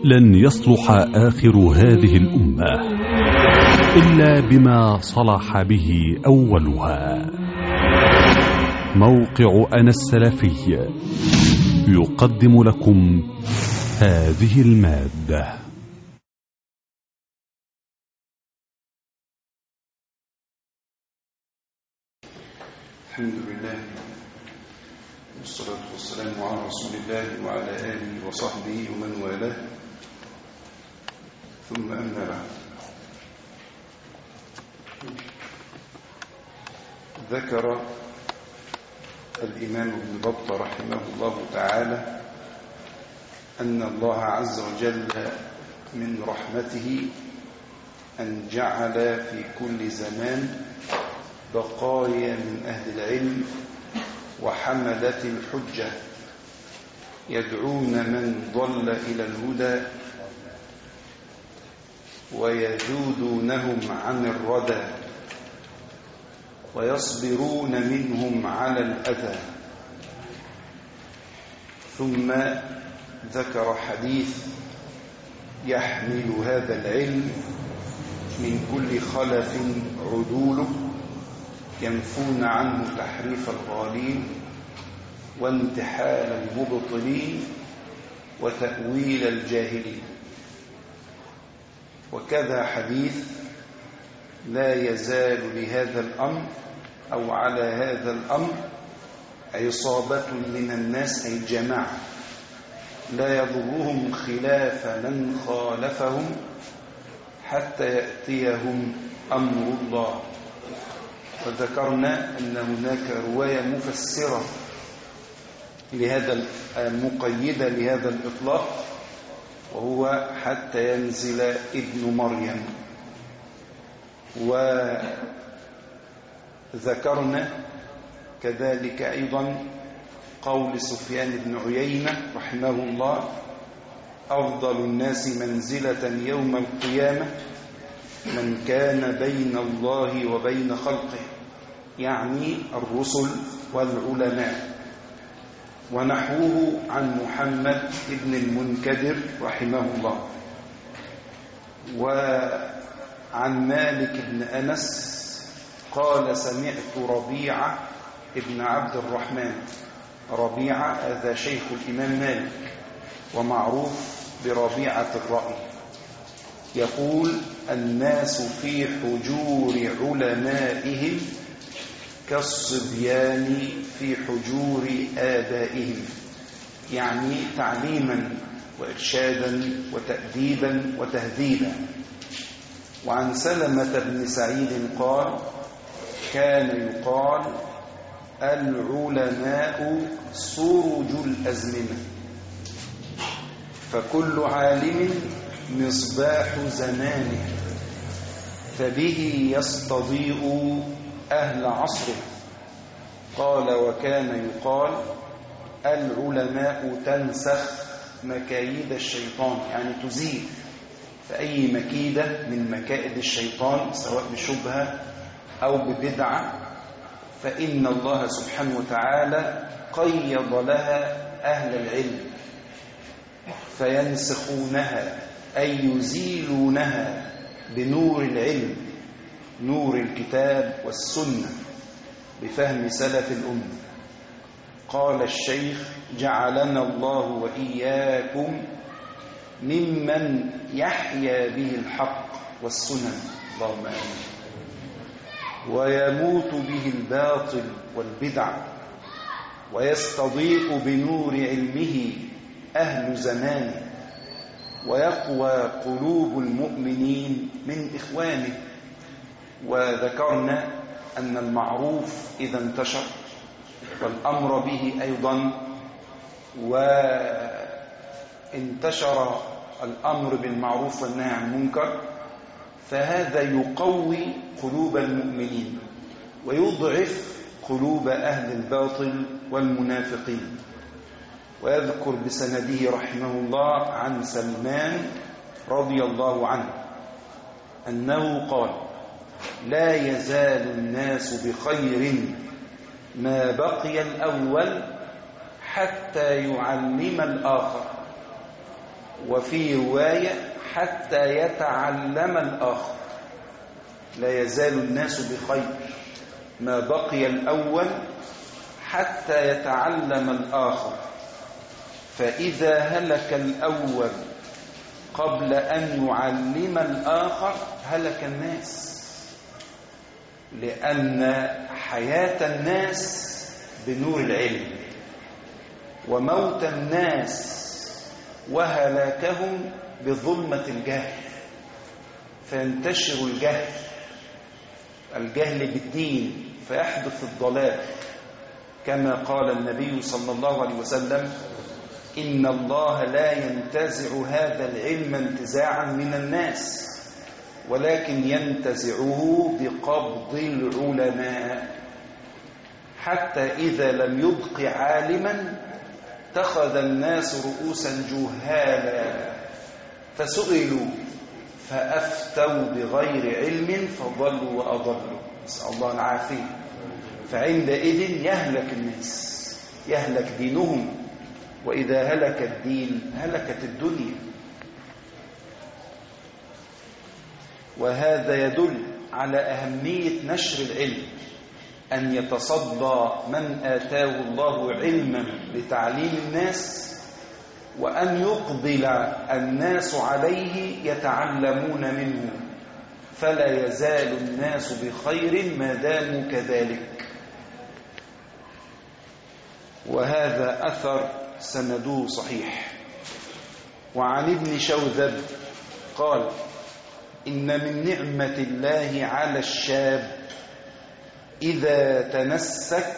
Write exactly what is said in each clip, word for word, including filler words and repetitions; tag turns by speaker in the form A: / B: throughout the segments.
A: لن يصلح آخر هذه الأمة إلا بما صلح به أولها. موقع أنا السلفي يقدم لكم هذه المادة.
B: الحمد لله والصلاة والسلام على رسول الله وعلى آله وصحبه ومن والاه، ثم أما بعد. ذكر الإمام ابن بطة رحمه الله تعالى أن الله عز وجل من رحمته أن جعل في كل زمان بقايا من أهل العلم وحملة الحجة يدعون من ضل إلى الهدى ويجودونهم عن الردى ويصبرون منهم على الأذى. ثم ذكر حديث يحمل هذا العلم من كل خلف عدوله ينفون عنه تحريف الغالين وانتحال المبطلين وتأويل الجاهلين. وكذا حديث لا يزال لهذا الأمر أو على هذا الأمر عصابة من الناس أي جماعة لا يضرهم خلاف من خالفهم حتى يأتيهم أمر الله. وذكرنا أن هناك رواية مفسرة لهذا المقيدة لهذا الإطلاق، وهو حتى ينزل ابن مريم. وذكرنا كذلك أيضا قول سفيان بن عيينة رحمه الله: أفضل الناس منزلة يوم القيامة من كان بين الله وبين خلقه، يعني الرسل والعلماء. ونحوه عن محمد بن المنكدر رحمه الله. وعن مالك بن أنس قال: سمعت ربيعة ابن عبد الرحمن. ربيعة هذا شيخ الإمام مالك ومعروف بربيعة الرأي، يقول: الناس في حجور علمائهم كالصبيان في حجور آبائهم، يعني تعليما وإرشادا وتأديبا وتهذيبا. وعن سلمة بن سعيد قال: كان يقال العلماء سرج الأزمنة، فكل عالم مصباح زمانه، فبه يستضيء أهل عصره. قال: وكان يقال العلماء تنسخ مكايد الشيطان، يعني تزيل فأي مكيدة من مكائد الشيطان سواء بشبهة أو ببدعة، فإن الله سبحانه وتعالى قيض لها أهل العلم فينسخونها أي يزيلونها بنور العلم، نور الكتاب والسنة، بفهم سلف الأمة. قال الشيخ: جعلنا الله وإياكم ممن يحيا به الحق والسنن، اللهم آمين، ويموت به الباطل والبدع، ويستضيء بنور علمه أهل زمانه، ويقوى قلوب المؤمنين من إخوانه. وذكرنا أن المعروف إذا انتشر والأمر به أيضا، وانتشر الأمر بالمعروف والنهي عن المنكر، فهذا يقوي قلوب المؤمنين ويضعف قلوب أهل الباطل والمنافقين. ويذكر بسنده رحمه الله عن سلمان رضي الله عنه أنه قال: لا يزال الناس بخير ما بقي الأول حتى يعلم الآخر. وفي رواية حتى يتعلم الآخر. لا يزال الناس بخير ما بقي الأول حتى يتعلم الآخر، فإذا هلك الأول قبل أن يعلم الآخر هلك الناس، لأن حياة الناس بنور العلم، وموت الناس وهلاكهم بظلمة الجهل، فينتشر الجهل الجهل بالدين فيحدث الضلال، كما قال النبي صلى الله عليه وسلم: إن الله لا ينتزع هذا العلم انتزاعا من الناس، ولكن ينتزعه بقبض العلماء، حتى إذا لم يبق عالما اتخذ الناس رؤوسا جهالا فسئلوا فأفتوا بغير علم فضلوا وأضلوا، نسأل الله العافية. فعندئذ يهلك الناس، يهلك دينهم، وإذا هلك الدين هلكت الدنيا. وهذا يدل على أهمية نشر العلم، أن يتصدى من آتاه الله علما لتعليم الناس، وأن يقبل الناس عليه يتعلمون منه، فلا يزال الناس بخير ما داموا كذلك. وهذا أثر سنده صحيح. وعن ابن شوذب قال: إن من نعمة الله على الشاب إذا تنسك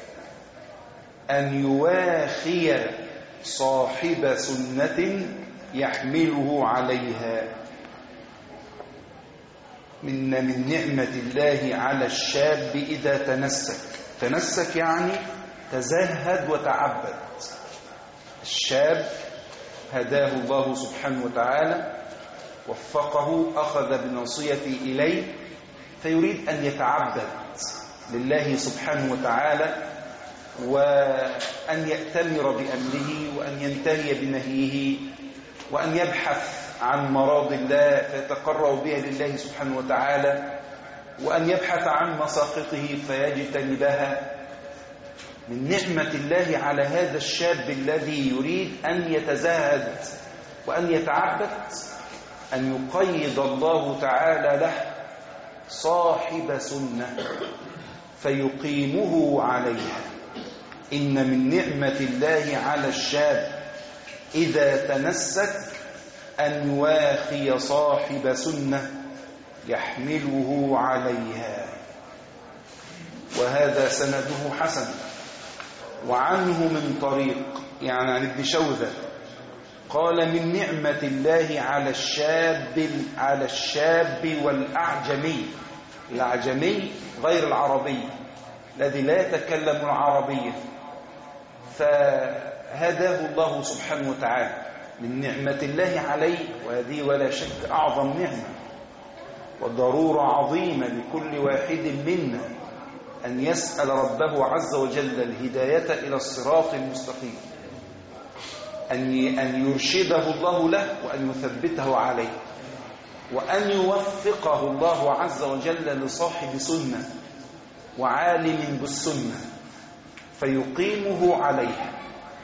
B: أن يواخي صاحب سنة يحمله عليها. من من نعمة الله على الشاب إذا تنسك، تنسك يعني تزهد وتعبد. الشاب هداه الله سبحانه وتعالى، وفقه، أخذ بنصيحته إليه، فيريد أن يتعبد لله سبحانه وتعالى، وأن يأتمر بأمره، وأن ينتهي بنهيه، وأن يبحث عن مراضي الله فيتقرب بها لله سبحانه وتعالى، وأن يبحث عن مساقطه فيجتنبها. من نعمة الله على هذا الشاب الذي يريد أن يتزاهد وأن يتعبد أن يقيد الله تعالى له صاحب سنة فيقيمه عليها. إن من نعمة الله على الشاب إذا تنسك أن يواخي صاحب سنة يحمله عليها. وهذا سنده حسن. وعنه من طريق، يعني عن ابن شوذب قال: من نعمة الله على الشاب على الشاب والأعجمي. الأعجمي غير العربي الذي لا يتكلم العربية، فهداه الله سبحانه وتعالى من نعمة الله عليه، وهذه ولا شك أعظم نعمة وضرورة عظيمة لكل واحد منا أن يسأل ربه عز وجل الهداية إلى الصراط المستقيم، أن يرشده الله له وأن يثبته عليه، وأن يوفقه الله عز وجل لصاحب سنة وعالم بالسنة فيقيمه عليها،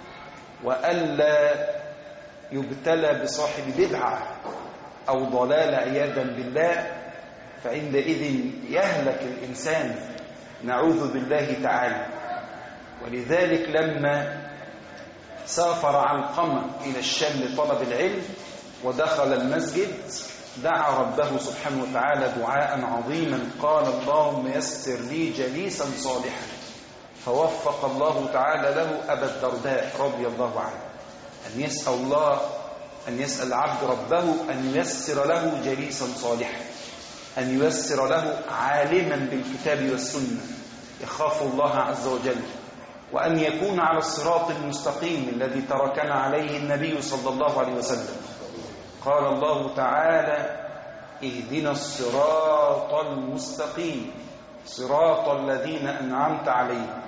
B: وألا يبتلى بصاحب بدعة أو ضلال عياذا بالله، فعندئذ يهلك الإنسان، نعوذ بالله تعالى. ولذلك لما سافر علقمة إلى الشام لطلب العلم ودخل المسجد دعا ربه سبحانه وتعالى دعاء عظيما، قال: اللهم يسر لي جليسا صالحا، فوفق الله تعالى له أبا الدرداء رضي الله عنه أن يسأل الله أن يسأل العبد ربه أن ييسر له جليسا صالحا، أن ييسر له عالما بالكتاب والسنة يخاف الله عز وجل، وأن يكون على الصراط المستقيم الذي تركنا عليه النبي صلى الله عليه وسلم. قال الله تعالى: اهدنا الصراط المستقيم صراط الذين أنعمت عليهم.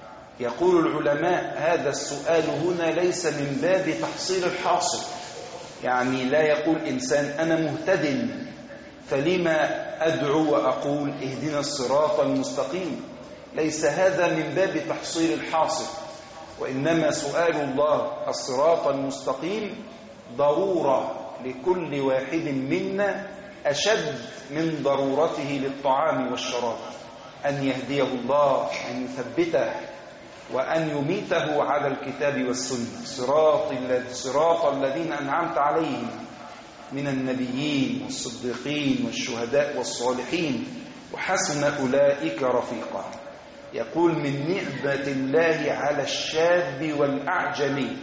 B: يقول العلماء: هذا السؤال هنا ليس من باب تحصيل الحاصل، يعني لا يقول إنسان أنا مهتد فلما أدعو وأقول اهدنا الصراط المستقيم. ليس هذا من باب تحصيل الحاصل، وإنما سؤال الله الصراط المستقيم ضرورة لكل واحد منا أشد من ضرورته للطعام والشراب، أن يهديه الله، أن يثبته، وأن يميته على الكتاب والسنة. صراط صراط الذين أنعمت عليهم من النبيين والصديقين والشهداء والصالحين وحسن أولئك رفيقا. يقول من نعمة الله على الشاب والأعجمي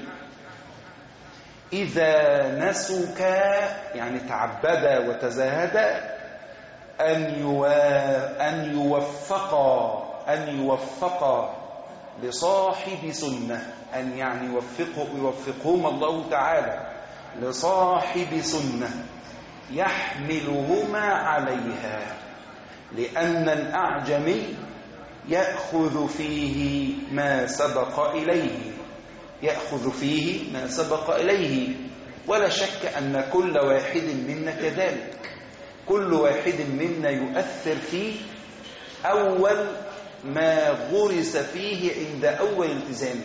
B: إذا نسك، يعني تعبد وتزاهد، أن أن يوفقا أن يوفقا لصاحب سنة، أن يعني يوفقه يوفقهم الله تعالى لصاحب سنة يحملهما عليها، لأن الأعجمي يأخذ فيه ما سبق إليه يأخذ فيه ما سبق إليه ولا شك أن كل واحد منا كذلك. كل واحد منا يؤثر فيه أول ما غرس فيه عند أول التزامه،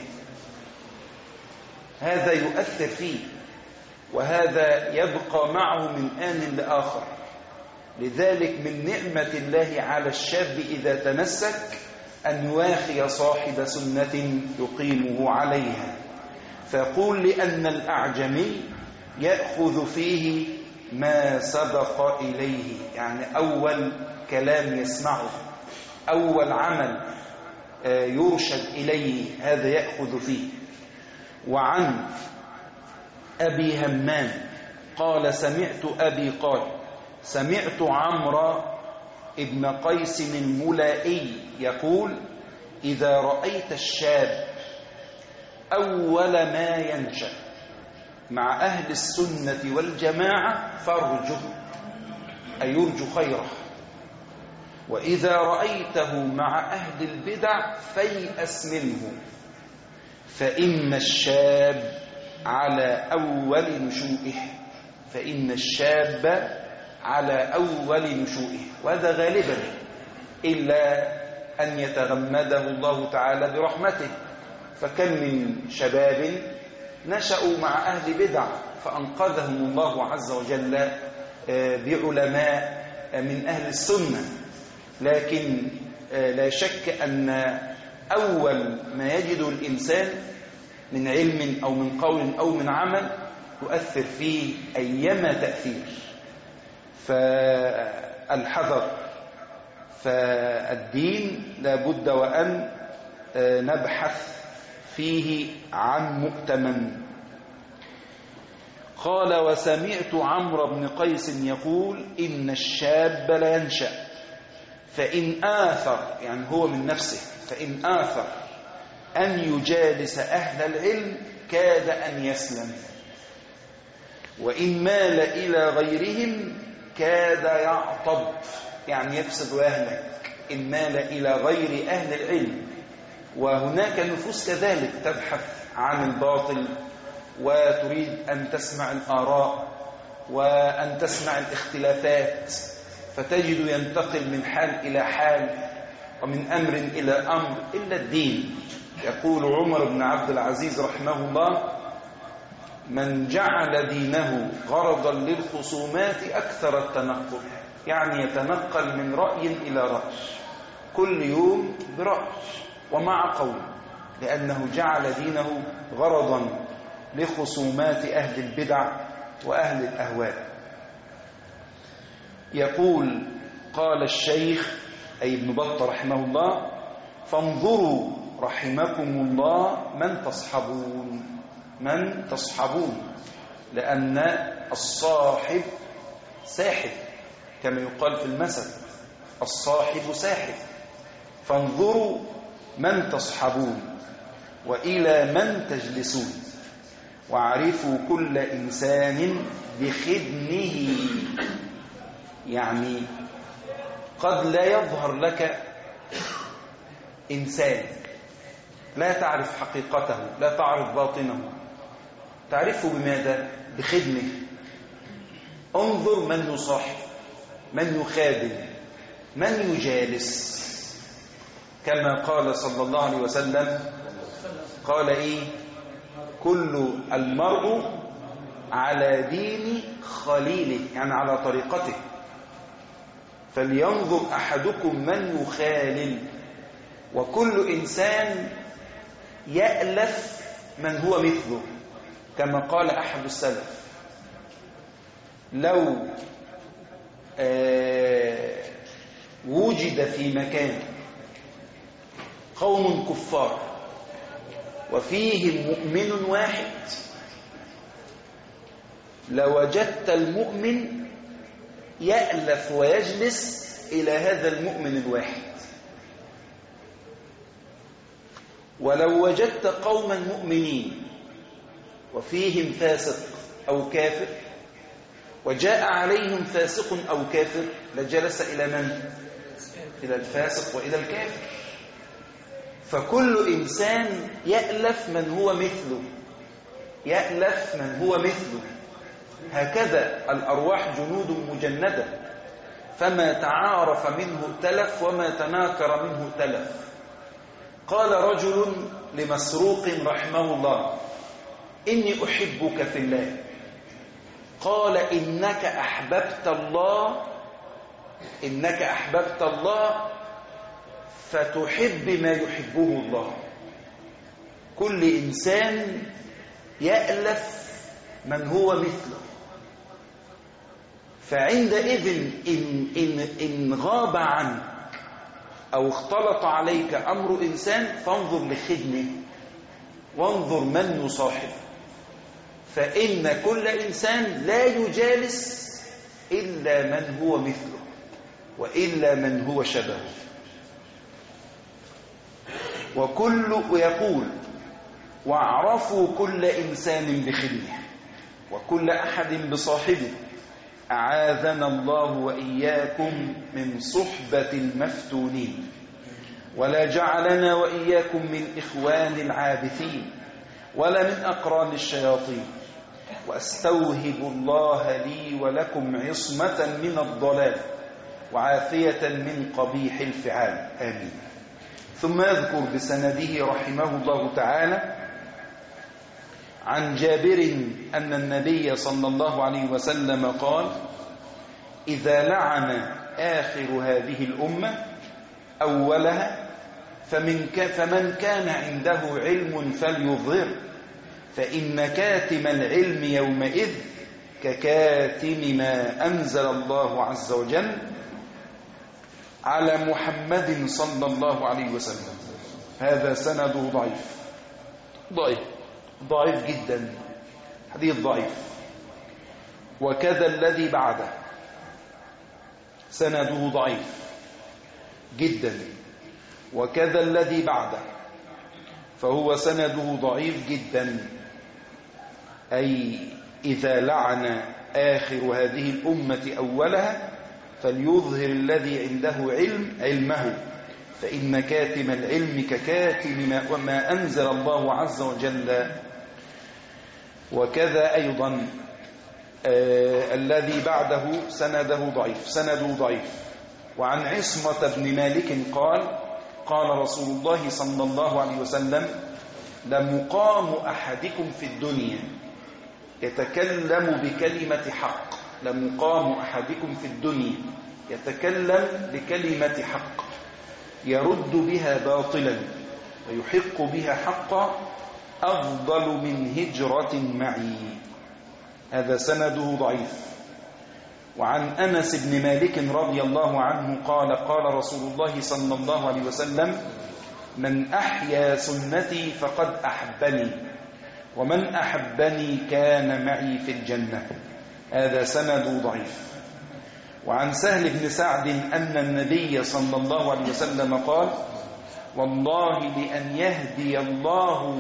B: هذا يؤثر فيه، وهذا يبقى معه من آن لآخر. لذلك من نعمة الله على الشاب إذا تمسك أن يواخي صاحب سنة يقيمه عليها. فيقول لأن الأعجمي يأخذ فيه ما سبق إليه، يعني أول كلام يسمعه، أول عمل يرشد إليه، هذا يأخذ فيه. وعن أبي همام قال سمعت أبي قال سمعت عمرو ابن قيس الملائي يقول إذا رأيت الشاب أول ما ينشأ مع أهل السنة والجماعة فارجه، أي يرجو خيره، وإذا رأيته مع أهل البدع فيأس منه، فإن الشاب على أول نشوئه فإن الشاب على أول نشوئه وهذا غالبا إلا أن يتغمده الله تعالى برحمته. فكم من شباب نشأوا مع أهل بدع فأنقذهم الله عز وجل بعلماء من أهل السنة، لكن لا شك أن أول ما يجد الإنسان من علم أو من قول أو من عمل يؤثر فيه أيما تأثير. فالحذر، فالدين لابد وأن نبحث فيه عن مؤتمن. قال وسمعت عمرو بن قيس يقول إن الشاب لا ينشأ فإن آثر، يعني هو من نفسه، فإن آثر أن يجالس أهل العلم كاد أن يسلم، وإن مال إلى غيرهم كاد يعطب، يعني يفسد ويهلك إن مال إلى غير أهل العلم. وهناك نفوس كذلك تبحث عن الباطل وتريد أن تسمع الآراء وأن تسمع الاختلافات، فتجد ينتقل من حال إلى حال ومن أمر إلى أمر إلا الدين. يقول عمر بن عبد العزيز رحمه الله من جعل دينه غرضا للخصومات أكثر التنقل، يعني يتنقل من رأي إلى رأي كل يوم برأي ومع قول، لأنه جعل دينه غرضا لخصومات أهل البدع وأهل الأهواء. يقول قال الشيخ أي ابن بطة رحمه الله فانظروا رحمكم الله من تصحبون من تصحبون لأن الصاحب ساحب كما يقال في المثل، الصاحب ساحب. فانظروا من تصحبون وإلى من تجلسون، واعرفوا كل إنسان بخدمه، يعني قد لا يظهر لك إنسان لا تعرف حقيقته لا تعرف باطنه، تعرفه بماذا؟ بخدمه. انظر من يصاحب، من يخادم، من يجالس. كما قال صلى الله عليه وسلم، قال إيه؟ كل المرء على دين خليله، يعني على طريقته، فلينظر أحدكم من يخالل. وكل إنسان يألف من هو مثله، كما قال أحد السلف: لو آه وجد في مكان قوم كفار وفيهم مؤمن واحد لوجدت المؤمن يألف ويجلس إلى هذا المؤمن الواحد. ولو وجدت قوما مؤمنين وفيهم فاسق أو كافر وجاء عليهم فاسق أو كافر لجلس إلى من؟ إلى الفاسق وإلى الكافر. فكل إنسان يألف من هو مثله، يألف من هو مثله. هكذا الأرواح جنود مجندة، فما تعارف منه ائتلف وما تناكر منه ائتلف. قال رجل لمسروق رحمه الله: إني أحبك في الله. قال: إنك أحببت الله إنك أحببت الله فتحب ما يحبه الله. كل إنسان يألف من هو مثله. فعندئذ إن, إن, إن غاب عنك أو اختلط عليك أمر إنسان فانظر لخدمه وانظر من يصاحب، فإن كل إنسان لا يجالس إلا من هو مثله وإلا من هو شبهه. وكل ويقول: واعرفوا كل إنسان بخدمه وكل أحد بصاحبه، أعاذنا الله وإياكم من صحبة المفتونين، ولا جعلنا وإياكم من إخوان العابثين ولا من أقران الشياطين. وأستوهب الله لي ولكم عصمة من الضلال وعافية من قبيح الفعال. آمين. ثم يذكر بسنده رحمه الله تعالى عن جابر أن النبي صلى الله عليه وسلم قال: إذا لعن آخر هذه الأمة أولها فمن فمن كان عنده علم فليظهر، فإن كاتم العلم يومئذ ككاتم ما أنزل الله عز وجل على محمد صلى الله عليه وسلم. هذا سنده ضعيف ضعيف ضعيف جدا، حديث ضعيف. وكذا الذي بعده سنده ضعيف جدا، وكذا الذي بعده فهو سنده ضعيف جدا. أي إذا لعن آخر هذه الأمة أولها فليظهر الذي عنده علم علمه، فإن كاتم العلم ككاتم ما, وما أنزل الله عز وجل. وكذا أيضا آه الذي بعده سنده ضعيف سنده ضعيف. وعن عصمة بن مالك قال: قال رسول الله صلى الله عليه وسلم: لمقام أحدكم في الدنيا يتكلم بكلمة حق لمقام أحدكم في الدنيا يتكلم بكلمة حق يرد بها باطلا ويحق بها حقا أفضل من هجرة معي. هذا سنده ضعيف. وعن أنس بن مالك رضي الله عنه قال: قال رسول الله صلى الله عليه وسلم: من أحيا سنتي فقد أحبني، ومن أحبني كان معي في الجنة. هذا سند ضعيف. وعن سهل بن سعد أن النبي صلى الله عليه وسلم قال: والله لأن يهدي الله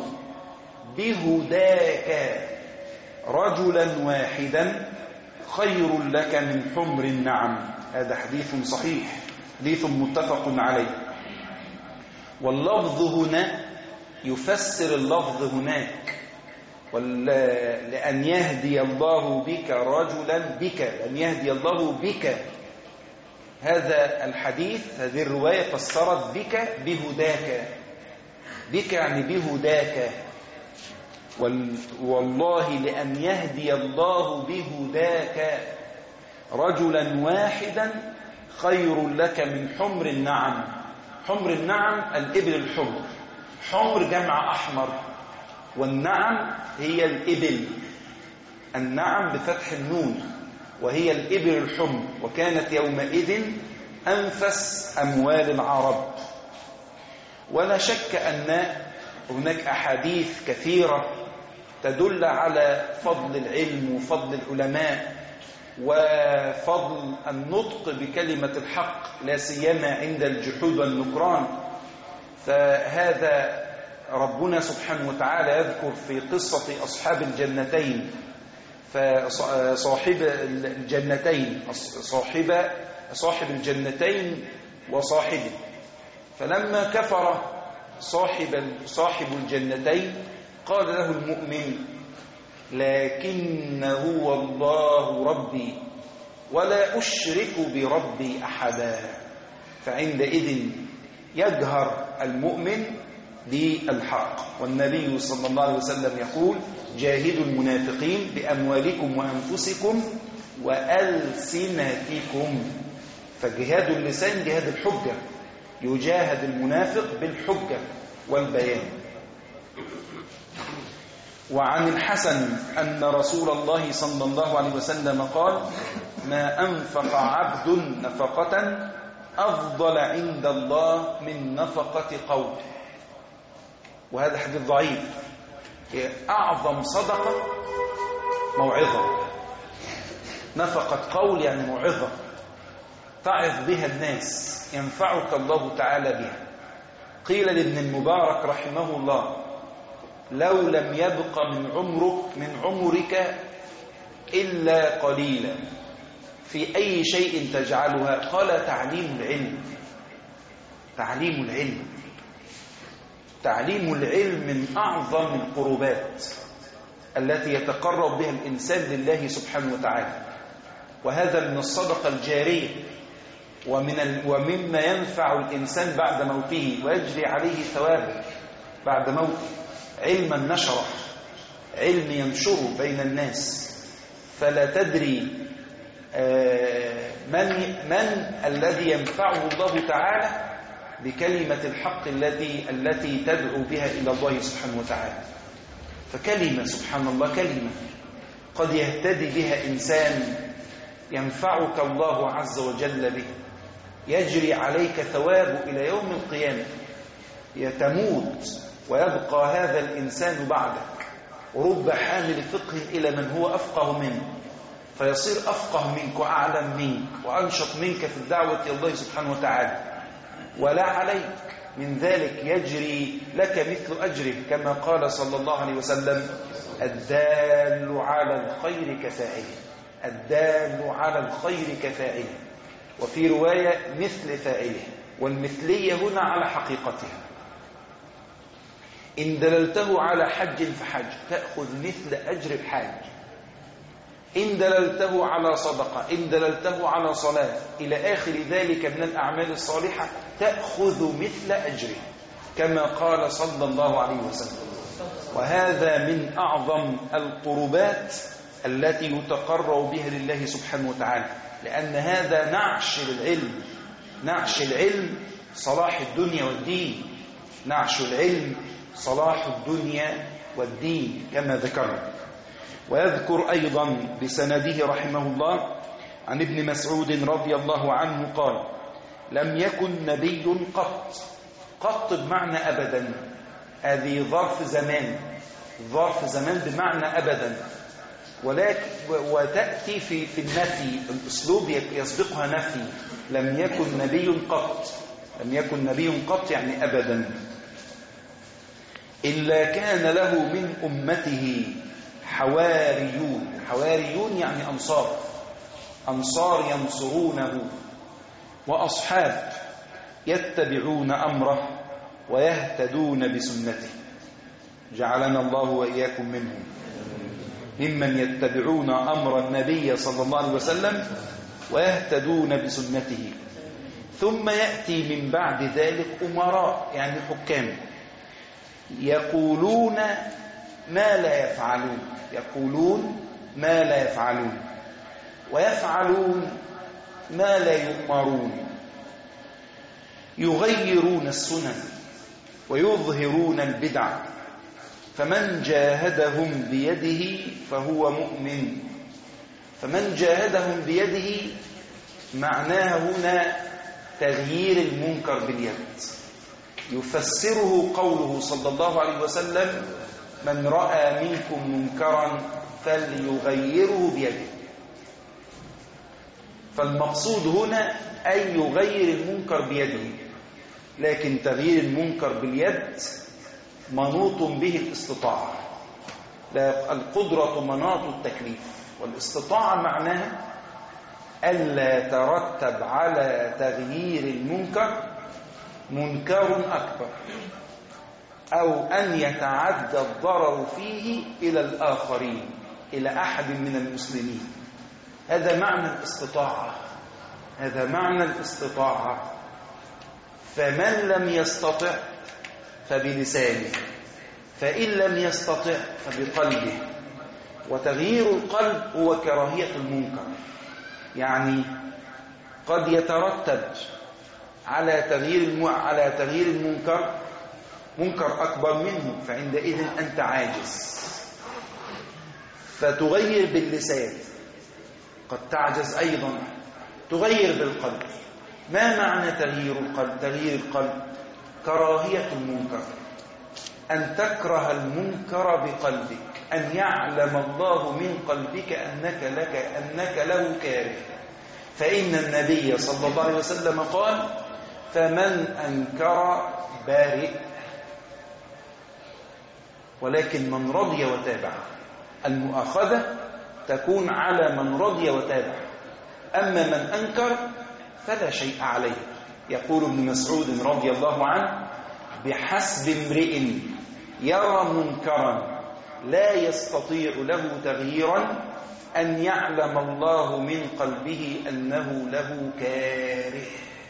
B: بهداك رجلا واحدا خير لك من حمر النعم. هذا حديث صحيح، حديث متفق عليه. واللفظ هنا يفسر اللفظ هناك، لأن يهدي الله بك رجلا بك لأن يهدي الله بك. هذا الحديث هذه الرواية فسرت بك بهداك، بك يعني بهداك. والله لأن يهدي الله بهداك رجلا واحدا خير لك من حمر النعم. حمر النعم الإبل الحمر، حمر جمع أحمر، والنعم هي الإبل، النعم بفتح النون، وهي الإبل الحمر، وكانت يومئذ أنفس أموال العرب. ولا شك أن هناك أحاديث كثيرة تدل على فضل العلم وفضل العلماء وفضل النطق بكلمة الحق، لا سيما عند الجحود والنكران. فهذا ربنا سبحانه وتعالى يذكر في قصة أصحاب الجنتين، فصاحب الجنتين صاحب صاحب الجنتين وصاحبه، فلما كفر صاحب صاحب الجنتين قال له المؤمن لكن هو الله ربي ولا أشرك بربي أحدا. فعندئذ يجهر المؤمن بالحق. والنبي صلى الله عليه وسلم يقول جاهدوا المنافقين بأموالكم وأنفسكم وألسنتكم. فجهاد اللسان جهاد الحجة، يجاهد المنافق بالحجة والبيان. وعن الحسن أن رسول الله صلى الله عليه وسلم قال ما أنفق عبد نفقة أفضل عند الله من نفقة قوم. وهذا حديث ضعيف. أعظم صدقة موعظة، نفقة قول يعني موعظة تعظ بها الناس ينفعك الله تعالى بها. قيل لابن المبارك رحمه الله لو لم يبق من عمرك من عمرك إلا قليلا في أي شيء تجعلها؟ قال تعليم العلم. تعليم العلم تعليم العلم من أعظم القربات التي يتقرب بها الإنسان لله سبحانه وتعالى، وهذا من الصدقة الجارية ومن ال... ومما ينفع الإنسان بعد موته ويجري عليه ثوابه بعد موته. علما نشره، علم ينشره بين الناس، فلا تدري من من الذي ينفعه الله تعالى بكلمة الحق التي التي تدعو بها إلى الله سبحانه وتعالى. فكلمة سبحان الله كلمة قد يهتدي بها إنسان ينفعك الله عز وجل به، يجري عليك ثواب إلى يوم القيامة. يتموت ويبقى هذا الإنسان بعدك، ورب حامل فقه إلى من هو أفقه منه، فيصير أفقه منك وأعلم منك وأنشط منك في الدعوة إلى الله سبحانه وتعالى، ولا عليك من ذلك يجري لك مثل أجره، كما قال صلى الله عليه وسلم الدال على الخير كفاعله، الدال على الخير كفاعله، وفي رواية مثل فاعله، والمثلية هنا على حقيقتها. إن دللته على حج فحج تأخذ مثل أجر الحاج، إن دللته على صدقة، إن دللته على صلاة إلى آخر ذلك من الأعمال الصالحة تأخذ مثل أجره، كما قال صلى الله عليه وسلم. وهذا من أعظم القربات التي يتقرب بها لله سبحانه وتعالى، لأن هذا نعش العلم، نعش العلم صلاح الدنيا والدين، نعش العلم صلاح الدنيا والدين كما ذكرنا. ويذكر أيضا بسنده رحمه الله عن ابن مسعود رضي الله عنه قال لم يكن نبي قط، قط بمعنى أبدا، هذه ظرف زمان، ظرف زمان بمعنى أبدا، ولكن وتأتي في في النفي، الأسلوب يسبقها نفي. لم يكن نبي قط، لم يكن نبي قط يعني أبدا، إلا كان له من أمته حواريون، حواريون يعني أنصار، أنصار ينصرونه، وأصحاب يتبعون أمره ويهتدون بسنته. جعلنا الله وإياكم منهم، ممن يتبعون أمر النبي صلى الله عليه وسلم ويهتدون بسنته. ثم يأتي من بعد ذلك أمراء يعني حكام يقولون ما لا يفعلون، يقولون ما لا يفعلون ويفعلون ما لا يؤمرون، يغيرون السنن ويظهرون البدع. فمن جاهدهم بيده فهو مؤمن. فمن جاهدهم بيده معناها هنا تغيير المنكر باليد. يفسره قوله صلى الله عليه وسلم: من رأى منكم منكرا فليغيره بيده. فالمقصود هنا أن يغير المنكر بيده، لكن تغيير المنكر باليد منوط به الاستطاعة. لا، القدرة مناط التكليف، والاستطاعة معناها ألا ترتب على تغيير المنكر منكر أكبر، أو أن يتعدى الضرر فيه إلى الآخرين، إلى أحد من المسلمين. هذا معنى الاستطاعة، هذا معنى الاستطاعة. فمن لم يستطع فبلسانه، فإن لم يستطع فبقلبه. وتغيير القلب هو كراهية المنكر، يعني قد يترتب على تغيير على تغيير المنكر منكر أكبر منه، فعندئذ أنت عاجز فتغير باللسان. قد تعجز أيضا تغير بالقلب. ما معنى تغيير القلب؟ تغيير القلب كراهية المنكر، أن تكره المنكر بقلبك، أن يعلم الله من قلبك أنك لك أنك له كاره. فإن النبي صلى الله عليه وسلم قال: فمن أنكر بارئ. ولكن من رضي وتابع، المؤاخذة تكون على من رضي وتابع، أما من أنكر فلا شيء عليه. يقول ابن مسعود رضي الله عنه: بحسب امرئ يرى منكرا لا يستطيع له تغييرا أن يعلم الله من قلبه أنه له كاره.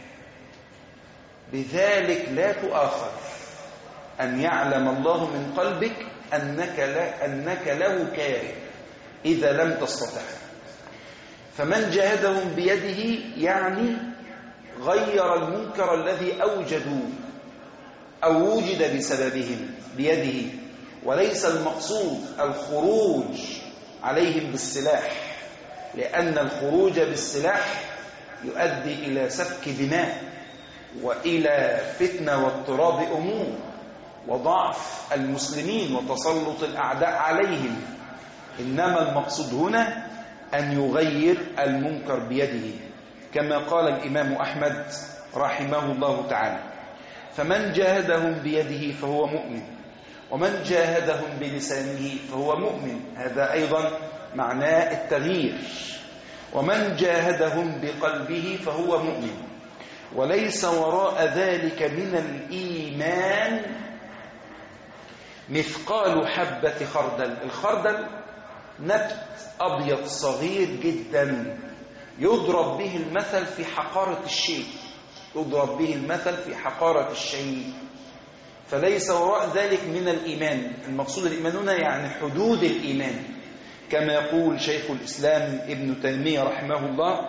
B: بذلك لا تؤاخذ، أن يعلم الله من قلبك أنك, لا أنك له كاره إذا لم تستطع. فمن جاهدهم بيده يعني غير المنكر الذي أوجدوا أو وجد بسببهم بيده، وليس المقصود الخروج عليهم بالسلاح، لأن الخروج بالسلاح يؤدي إلى سفك دماء وإلى فتنة واضطراب أمور وضعف المسلمين وتسلط الأعداء عليهم. إنما المقصود هنا أن يغير المنكر بيده، كما قال الإمام أحمد رحمه الله تعالى: فمن جاهدهم بيده فهو مؤمن، ومن جاهدهم بلسانه فهو مؤمن. هذا أيضا معناه التغيير. ومن جاهدهم بقلبه فهو مؤمن، وليس وراء ذلك من الإيمان مثقال حبة خردل. الخردل نبت أبيض صغير جدا يضرب به المثل في حقارة الشيء، يضرب به المثل في حقارة الشيء. فليس وراء ذلك من الإيمان. المقصود الإيمان هنا يعني حدود الإيمان، كما يقول شيخ الإسلام ابن تيمية رحمه الله: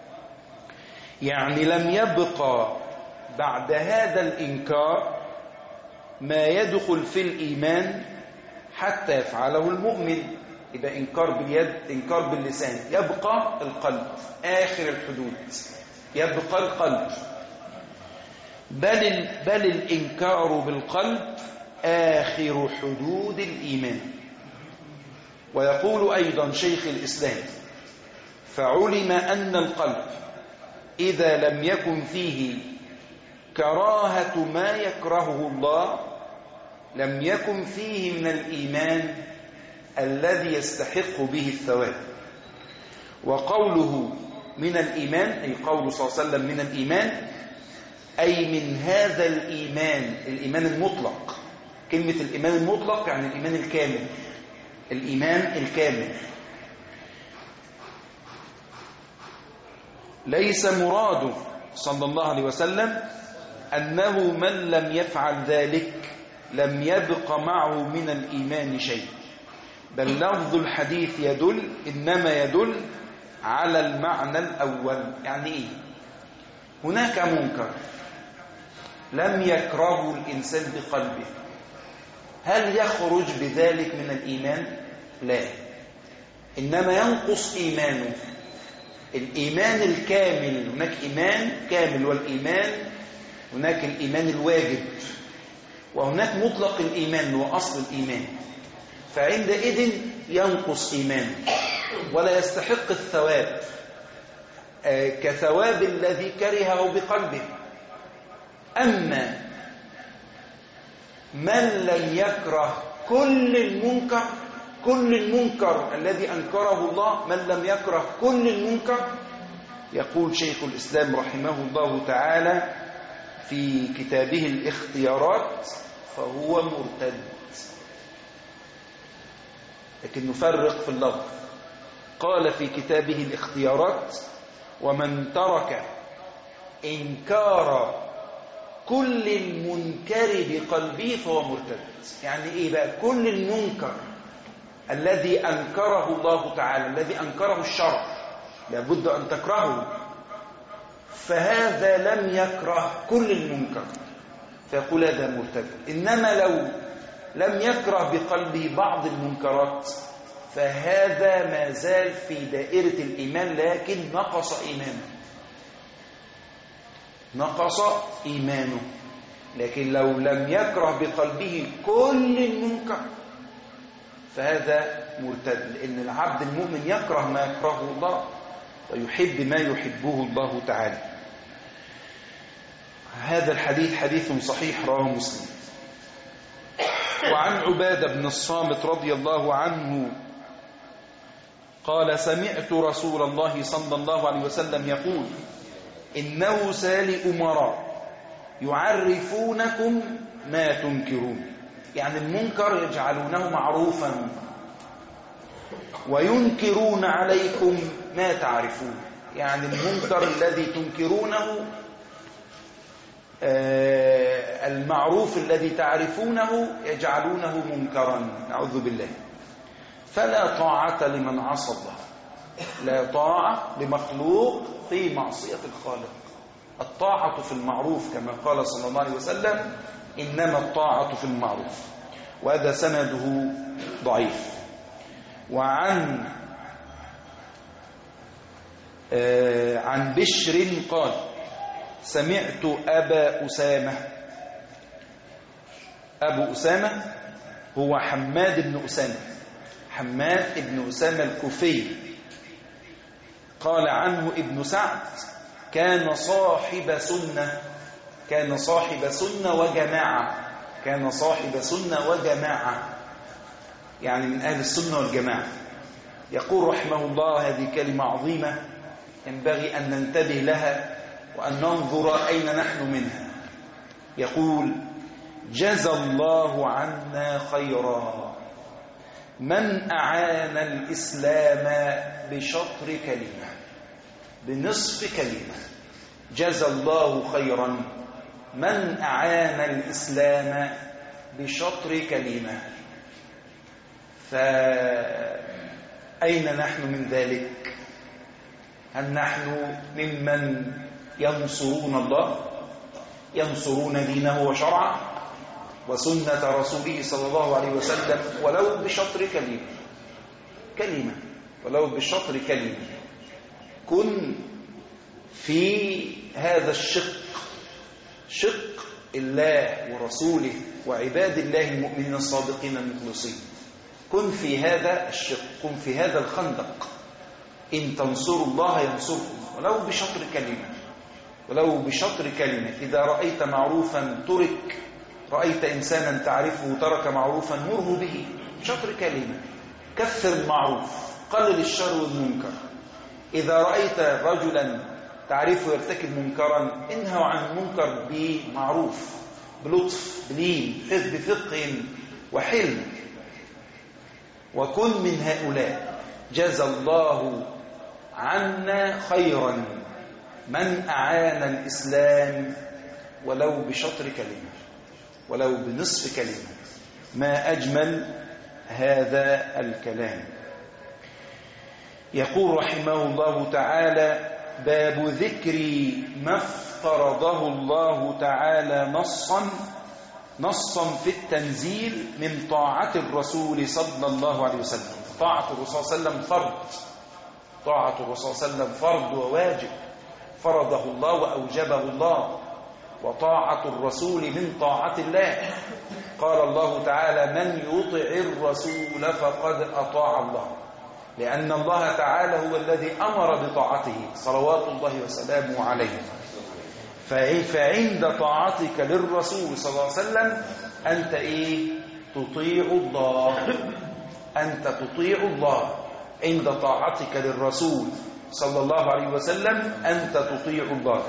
B: يعني لم يبقى بعد هذا الإنكار ما يدخل في الإيمان حتى يفعله المؤمن. يبقى إنكار باليد، إنكار باللسان، يبقى القلب آخر الحدود، يبقى القلب. بل, بل الإنكار بالقلب آخر حدود الإيمان. ويقول أيضا شيخ الإسلام: فعلم أن القلب إذا لم يكن فيه كراهة ما يكرهه الله لم يكن فيه من الإيمان الذي يستحق به الثواب. وقوله من الإيمان أي قول صلى الله عليه وسلم من الإيمان، أي من هذا الإيمان، الإيمان المطلق، كلمة الإيمان المطلق يعني الإيمان الكامل، الإيمان الكامل. ليس مراده صلى الله عليه وسلم أنه من لم يفعل ذلك لم يبق معه من الإيمان شيء، بل لفظ الحديث يدل إنما يدل على المعنى الأول. يعني إيه؟ هناك منكر لم يكرهه الإنسان بقلبه، هل يخرج بذلك من الإيمان؟ لا، إنما ينقص إيمانه. الإيمان الكامل، هناك إيمان كامل، والإيمان هناك الإيمان الواجب، وهناك مطلق الإيمان وأصل الإيمان. فعندئذ ينقص إيمانه ولا يستحق الثواب كثواب الذي كرهه بقلبه. أما من لم يكره كل المنكر، كل المنكر الذي أنكره الله، من لم يكره كل المنكر، يقول شيخ الإسلام رحمه الله تعالى في كتابه الاختيارات فهو مرتد. لكن نفرق في اللفظ. قال في كتابه الاختيارات: ومن ترك إنكار كل المنكر بقلبه فهو مرتد. يعني إيه بقى كل المنكر الذي أنكره الله تعالى، الذي أنكره الشرع، لابد أن تكرهه، فهذا لم يكره كل المنكر فيقول هذا مرتد. إنما لو لم يكره بقلبه بعض المنكرات فهذا ما زال في دائرة الإيمان، لكن نقص إيمانه، نقص إيمانه. لكن لو لم يكره بقلبه كل المنكر فهذا مرتد، لأن العبد المؤمن يكره ما يكرهه الله ويحب ما يحبه الله تعالى. هذا الحديث حديث صحيح رواه مسلم. وعن عبادة بن الصامت رضي الله عنه قال: سمعت رسول الله صلى الله عليه وسلم يقول: إنه سال أمراء يعرفونكم ما تنكرون. يعني المنكر يجعلونه معروفا وينكرون عليكم ما تعرفون. يعني المنكر الذي تنكرونه آه المعروف الذي تعرفونه يجعلونه منكرا، نعوذ بالله. فلا طاعة لمن عصى الله، لا طاعة لمخلوق في معصية الخالق. الطاعة في المعروف كما قال صلى الله عليه وسلم: إنما الطاعة في المعروف. وهذا سنده ضعيف. وعن آه عن بشر قال: سمعت أبا أسامة. أبو أسامة هو حماد بن أسامة، حماد بن أسامة الكوفي. قال عنه ابن سعد: كان صاحب سنة، كان صاحب سنة وجماعة، كان صاحب سنة وجماعة، يعني من أهل السنة والجماعة. يقول رحمه الله: هذه كلمة عظيمة ينبغي أن ننتبه لها وأن ننظر أين نحن منها. يقول: جزى الله عنا خيرا من أعان الإسلام بشطر كلمة، بنصف كلمة. جزى الله خيرا من أعان الإسلام بشطر كلمة. فأين نحن من ذلك؟ هل نحن ممن ينصرون الله، ينصرون دينه وشرعه وسنة رسوله صلى الله عليه وسلم ولو بشطر كلمة، كلمة ولو بشطر كلمة؟ كن في هذا الشق، شق الله ورسوله وعباد الله المؤمنين الصادقين المخلصين. كن في هذا الشق، كن في هذا الخندق. إن تنصروا الله ينصركم ولو بشطر كلمة، ولو بشطر كلمة. إذا رأيت معروفا ترك، رأيت إنسانا تعرفه ترك معروفا مره به بشطر كلمة. كثر المعروف، قلل الشر والمنكر. إذا رأيت رجلا تعرفه يرتكب منكرا انهوا عن المنكر بمعروف. بلطف بلين بفقه وحلم، وكن من هؤلاء. جزى الله عنا خيرا من أعان الإسلام ولو بشطر كلمة، ولو بنصف كلمة. ما أجمل هذا الكلام. يقول رحمه الله تعالى: باب ذكر ما افترضه الله تعالى نصا نصا في التنزيل من طاعة الرسول صلى الله عليه وسلم. طاعة الرسول صلى الله عليه وسلم فرض، طاعة الرسول صلى الله عليه وسلم فرض وواجب، فرضه الله وأوجبه الله. وطاعة الرسول من طاعة الله. قال الله تعالى: من يطع الرسول فقد أطاع الله، لأن الله تعالى هو الذي أمر بطاعته صلوات الله وسلامه عليه. فعند طاعتك للرسول صلى الله عليه وسلم أنت إيه؟ تطيع الله، أنت تطيع الله. عند طاعتك للرسول صلى الله عليه وسلم أنت تطيع الله.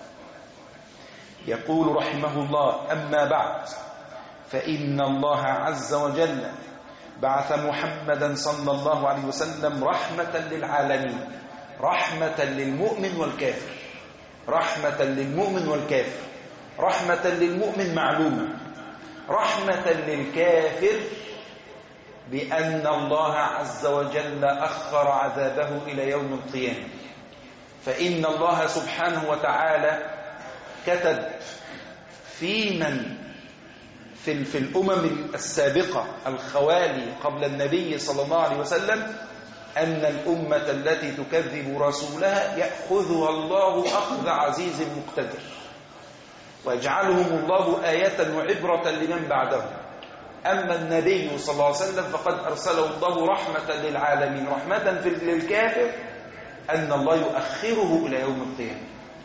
B: يقول رحمه الله: أما بعد، فإن الله عز وجل بعث محمدا صلى الله عليه وسلم رحمة للعالمين، رحمة للمؤمن والكافر، رحمة للمؤمن والكافر. رحمة للمؤمن معلومة، رحمة للكافر بأن الله عز وجل أخر عذابه إلى يوم القيامة. فإن الله سبحانه وتعالى كتب في من في, في الأمم السابقة الخوالي قبل النبي صلى الله عليه وسلم أن الأمة التي تكذب رسولها يأخذها الله أخذ عزيز مقتدر، ويجعلهم الله آية وعبرة لمن بعدهم. أما النبي صلى الله عليه وسلم فقد أرسله الله رحمة للعالمين، رحمة للكافر أن الله يؤخره إلى يوم القيامة،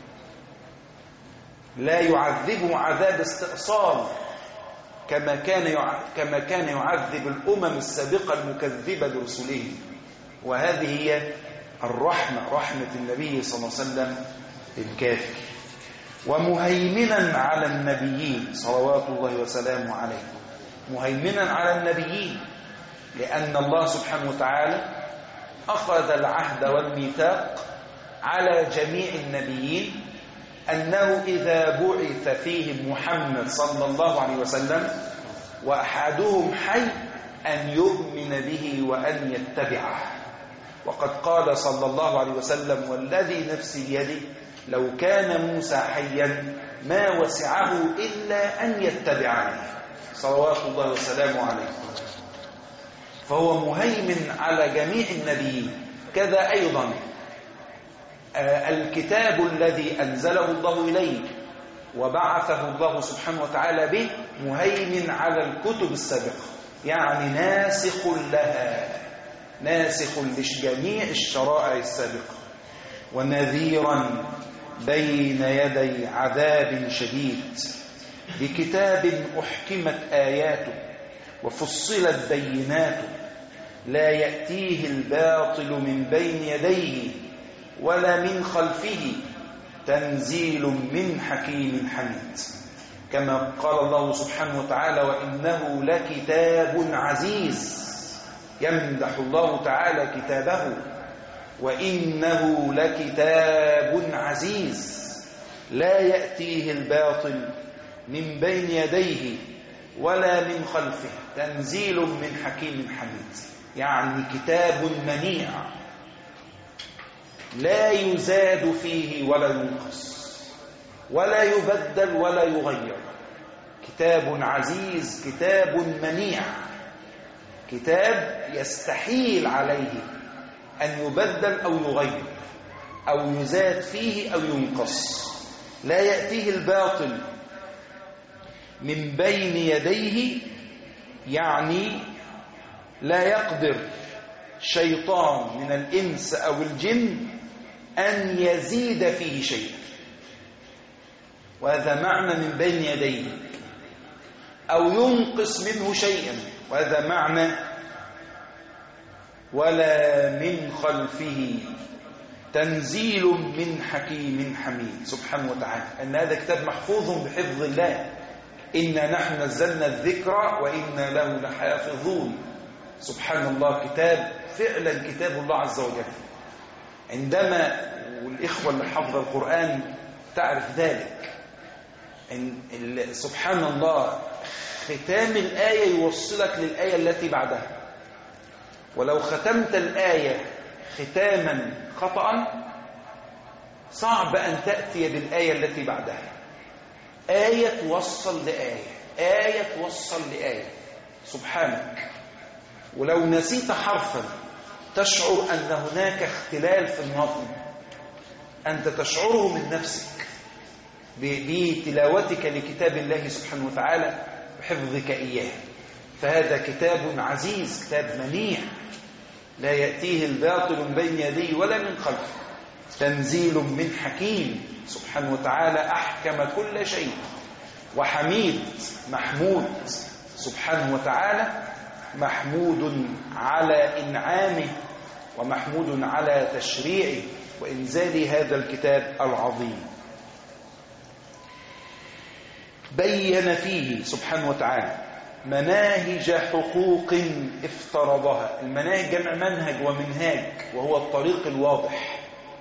B: لا يعذبه عذاب استئصال كما كان كما كان يعذب الأمم السابقة المكذبة لرسله. وهذه هي الرحمة، رحمة النبي صلى الله عليه وسلم للكافر. ومهيمنا على النبيين صلوات الله وسلامه عليه، مهيمنا على النبيين، لأن الله سبحانه وتعالى أخذ العهد والميثاق على جميع النبيين أنه إذا بعث فيهم محمد صلى الله عليه وسلم وأحدهم حي أن يؤمن به وأن يتبعه. وقد قال صلى الله عليه وسلم: والذي نفسي بيده لو كان موسى حيا ما وسعه إلا أن يتبعني صلوات الله وسلامه عليه. فهو مهيمن على جميع النبيين. كذا أيضا الكتاب الذي أنزله الله إليه وبعثه الله سبحانه وتعالى به مهيمن على الكتب السابقة، يعني ناسخ لها، ناسخ لجميع الشرائع السابقة، ونذيرا بين يدي عذاب شديد، بكتاب أحكمت آياته وفصلت بيناته، لا يأتيه الباطل من بين يديه ولا من خلفه، تنزيل من حكيم حميد. كما قال الله سبحانه وتعالى: وإنه لكتاب عزيز. يمدح الله تعالى كتابه: وإنه لكتاب عزيز لا يأتيه الباطل من بين يديه ولا من خلفه، تنزيل من حكيم حميد. يعني كتاب منيع لا يزاد فيه ولا ينقص ولا يبدل ولا يغير. كتاب عزيز، كتاب منيع، كتاب يستحيل عليه أن يبدل أو يغير أو يزاد فيه أو ينقص. لا يأتيه الباطل من بين يديه، يعني لا يقدر شيطان من الإنس أو الجن أن يزيد فيه شيء، وهذا معنى من بين يديه، أو ينقص منه شيئا، وهذا معنى ولا من خلفه، تنزيل من حكيم حميد سبحانه وتعالى. أن هذا كتاب محفوظ بحفظ الله، إنا نحن نزلنا الذكر وإنا له لحافظون. سبحان الله، كتاب فعلا كتاب الله عز وجل. عندما والإخوة اللي حفظ القرآن تعرف ذلك، إن سبحان الله ختام الآية يوصلك للآية التي بعدها، ولو ختمت الآية ختاما خطأ صعب أن تأتي بالآية التي بعدها. آية توصل لآية، آية توصل لآية، سبحانك. ولو نسيت حرفا تشعر أن هناك اختلال في النظم، أنت تشعره من نفسك بتلاوتك لكتاب الله سبحانه وتعالى وحفظك إياه. فهذا كتاب عزيز، كتاب منيع، لا يأتيه الباطل من بين يديه ولا من خلفه، تنزيل من حكيم سبحانه وتعالى أحكم كل شيء، وحميد محمود سبحانه وتعالى، محمود على إنعامه ومحمود على تشريعه وإنزال هذا الكتاب العظيم. بين فيه سبحانه وتعالى مناهج حقوق افترضها. المناهج جمع منهج ومنهاج، وهو الطريق الواضح.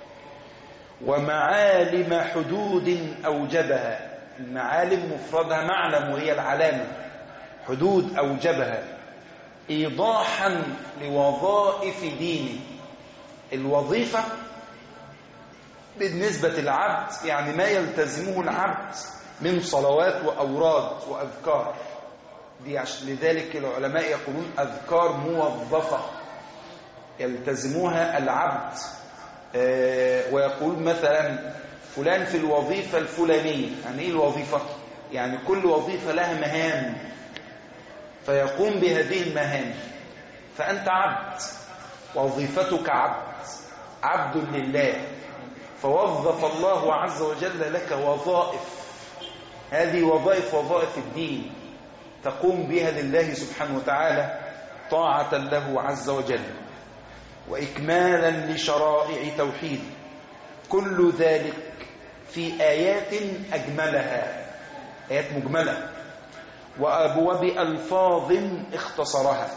B: ومعالم حدود أوجبها. المعالم مفردها معلم وهي العلامة، حدود أوجبها إيضاحا لوظائف دينه. الوظيفة بالنسبة للعبد يعني ما يلتزمه العبد من صلوات وأوراد وأذكار. لذلك العلماء يقولون أذكار موظفة يلتزمها العبد، ويقول مثلا فلان في الوظيفة الفلانية. يعني إيه الوظيفة؟ يعني كل وظيفة لها مهام فيقوم بهذه المهام. فأنت عبد، وظيفتك عبد، عبد لله، فوظف الله عز وجل لك وظائف. هذه وظائف وظائف الدين تقوم بها لله سبحانه وتعالى طاعة له عز وجل، وإكمالا لشرائع توحيد. كل ذلك في آيات أجملها، آيات مجملة، وأبواب ألفاظ اختصرها،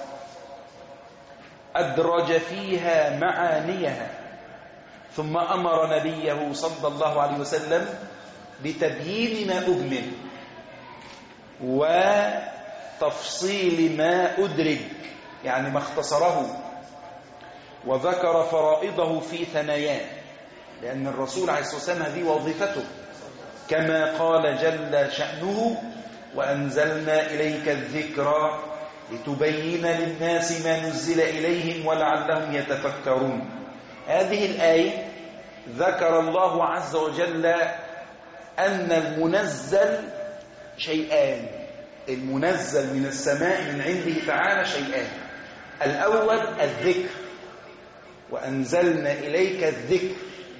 B: أدرج فيها معانيها، ثم أمر نبيه صلى الله عليه وسلم بتبيين ما أجمل وتفصيل ما أدرج، يعني ما اختصره، وذكر فرائضه في ثناياه، لأن الرسول عليه الصلاة والسلام هذه وظيفته، كما قال جل شأنه: وأنزلنا إليك الذكر لتبين للناس ما نزل إليهم ولعلهم يتفكرون. هذه الآية ذكر الله عز وجل أن المنزل شيئان. المنزل من السماء من عنده تعالى شيئان. الأول الذكر، وأنزلنا إليك الذكر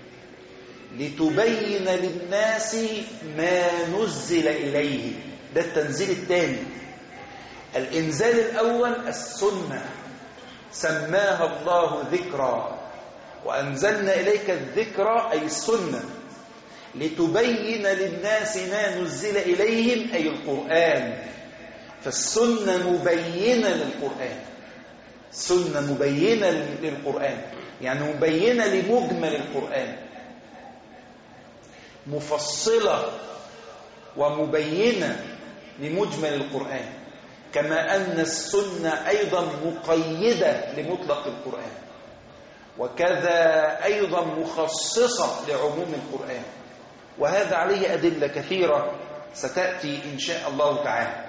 B: لتبين للناس ما نزل إليه. ده التنزيل الثاني. الإنزال الأول السنة سماها الله ذكرا، وأنزلنا إليك الذكر أي السنة لتبين للناس ما نزل إليهم أي القرآن. فالسنة مبينة للقرآن، سنة مبينة للقرآن، يعني مبينة لمجمل القرآن، مفصلة ومبينة لمجمل القرآن، كما أن السنة أيضا مقيدة لمطلق القرآن، وكذا أيضا مخصصة لعموم القرآن. وهذا عليه أدلة كثيرة ستأتي إن شاء الله تعالى.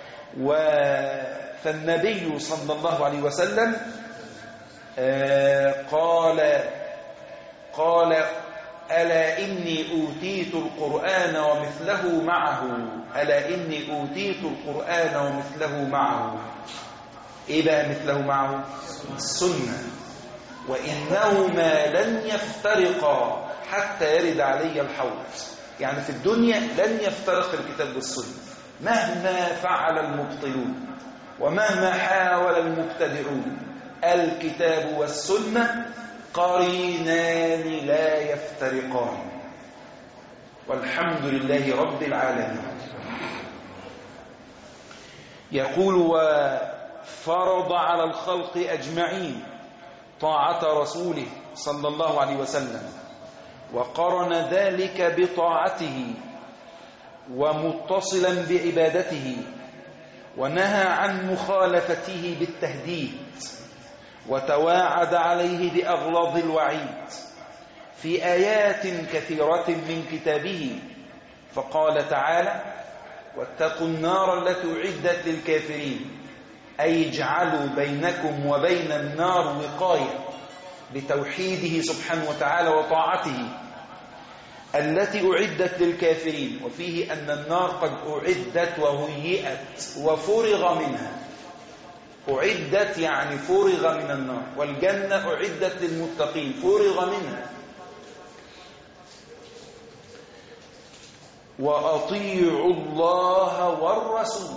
B: فالنبي صلى الله عليه وسلم قال قال ألا إني أوتيت القرآن ومثله معه. ألا إني أوتيت القرآن ومثله معه. إيه بقى مثله معه؟ السنة. وإنهما لن يفترقا حتى يرد علي الحوض. يعني في الدنيا لن يفترق الكتاب والسنة مهما فعل المبطلون ومهما حاول المبتدعون. الكتاب والسنة قرينان لا يفترقان. والحمد لله رب العالمين. يقول وفرض على الخلق أجمعين طاعة رسوله صلى الله عليه وسلم، وقرن ذلك بطاعته ومتصلا بعبادته، ونهى عن مخالفته بالتهديد، وتواعد عليه بأغلاظ الوعيد في آيات كثيرة من كتابه، فقال تعالى واتقوا النار التي أعدت للكافرين، أي اجعلوا بينكم وبين النار وقاية بتوحيده سبحانه وتعالى وطاعته التي أعدت للكافرين. وفيه أن النار قد أعدت وهيئت وفرغ منها. أعدت يعني فرغ من النار، والجنة أعدت للمتقين فرغ منها. وأطيعوا الله والرسول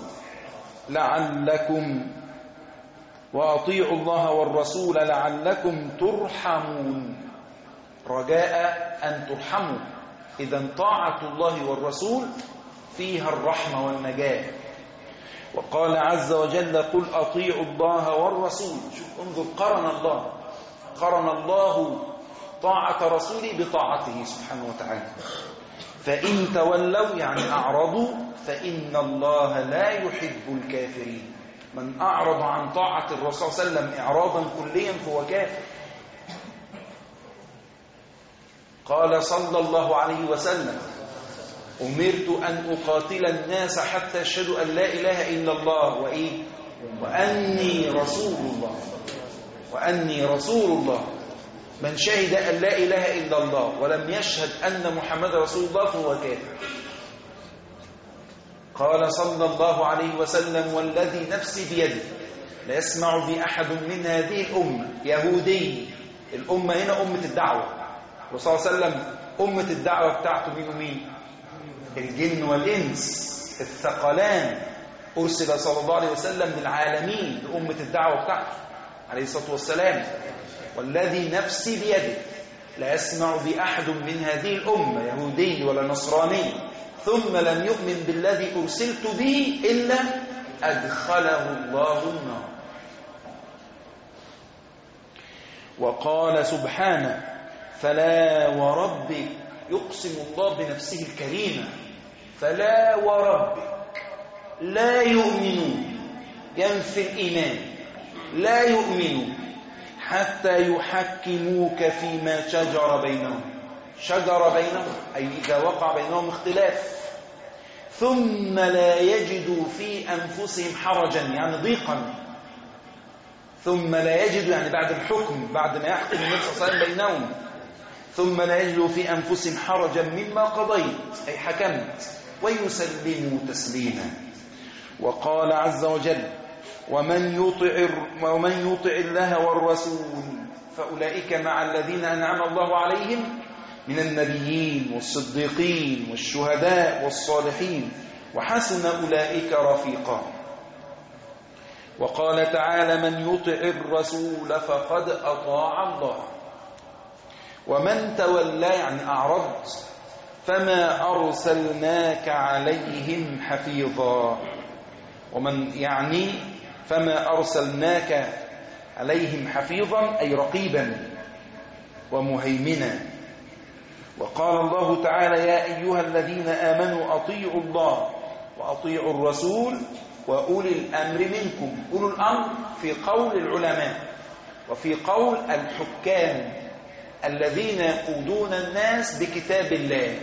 B: لعلكم وأطيعوا الله والرسول لعلكم ترحمون، رجاء أن ترحموا. إذن طاعة الله والرسول فيها الرحمة والنجاة. وقال عز وجل قل أطيعوا الله والرسول. شوف انظر، قرن الله قرن الله طاعة رسوله بطاعته سبحانه وتعالى. فإن تولوا يعني أعرضوا فإن الله لا يحب الكافرين. من أعرض عن طاعة الرسول صلى الله عليه وسلم إعراضا كليا فهو كافر. قال صلى الله عليه وسلم أمرت أن أقاتل الناس حتى يشهدوا أن لا إله إلا الله وإيه وأني رسول الله وأني رسول الله. من شهد أن لا إله إلا الله ولم يشهد أن محمد رسول الله فهو كافر. قال صلى الله عليه وسلم والذي نفسي بيده لا يسمع بي أحد من هذه الأمة يهودي. الأمة هنا أمة الدعوة، والرسول صلى الله عليه وسلم أمة الدعوة بتاعته مين ومين؟ الجن والإنس الثقلان. أرسل صلى الله عليه وسلم للعالمين لأمة الدعوة بتاعته عليه الصلاة والسلام. والذي نفسي بيده لا يسمع بأحد من هذه الأمة يهودي ولا نصراني ثم لم يؤمن بالذي أرسلت به إلا أدخله الله النار. وقال سبحانه فلا وربك، يقسم الله بنفسه الكريمة، فلا وربك لا يؤمنون، ينفي الإيمان، لا يؤمنون حتى يحكموك فيما شجر بينهم. شجر بينهم أي إذا وقع بينهم اختلاف، ثم لا يجدوا في أنفسهم حرجا يعني ضيقا. ثم لا يجدوا يعني بعد الحكم، بعد ما يحكم النبي صلى الله عليه وسلم بينهم، ثم لا يجدوا في أنفسهم حرجا مما قضيت أي حكمت ويسلموا تسليما. وقال عز وجل ومن يطع ومن يطع الله والرسول فأولئك مع الذين أنعم الله عليهم من النبيين والصديقين والشهداء والصالحين وحسن أولئك رفيقا. وقال تعالى من يطع الرسول فقد أطاع الله. ومن تولى يعني أعرض فما أرسلناك عليهم حفيظا. ومن يعني فما أرسلناك عليهم حفيظا أي رقيبا ومهيمنا. وقال الله تعالى يا أيها الذين آمنوا أطيعوا الله وأطيعوا الرسول وأولي الأمر منكم. أولي الأمر في قول العلماء وفي قول الحكام الذين يقودون الناس بكتاب الله،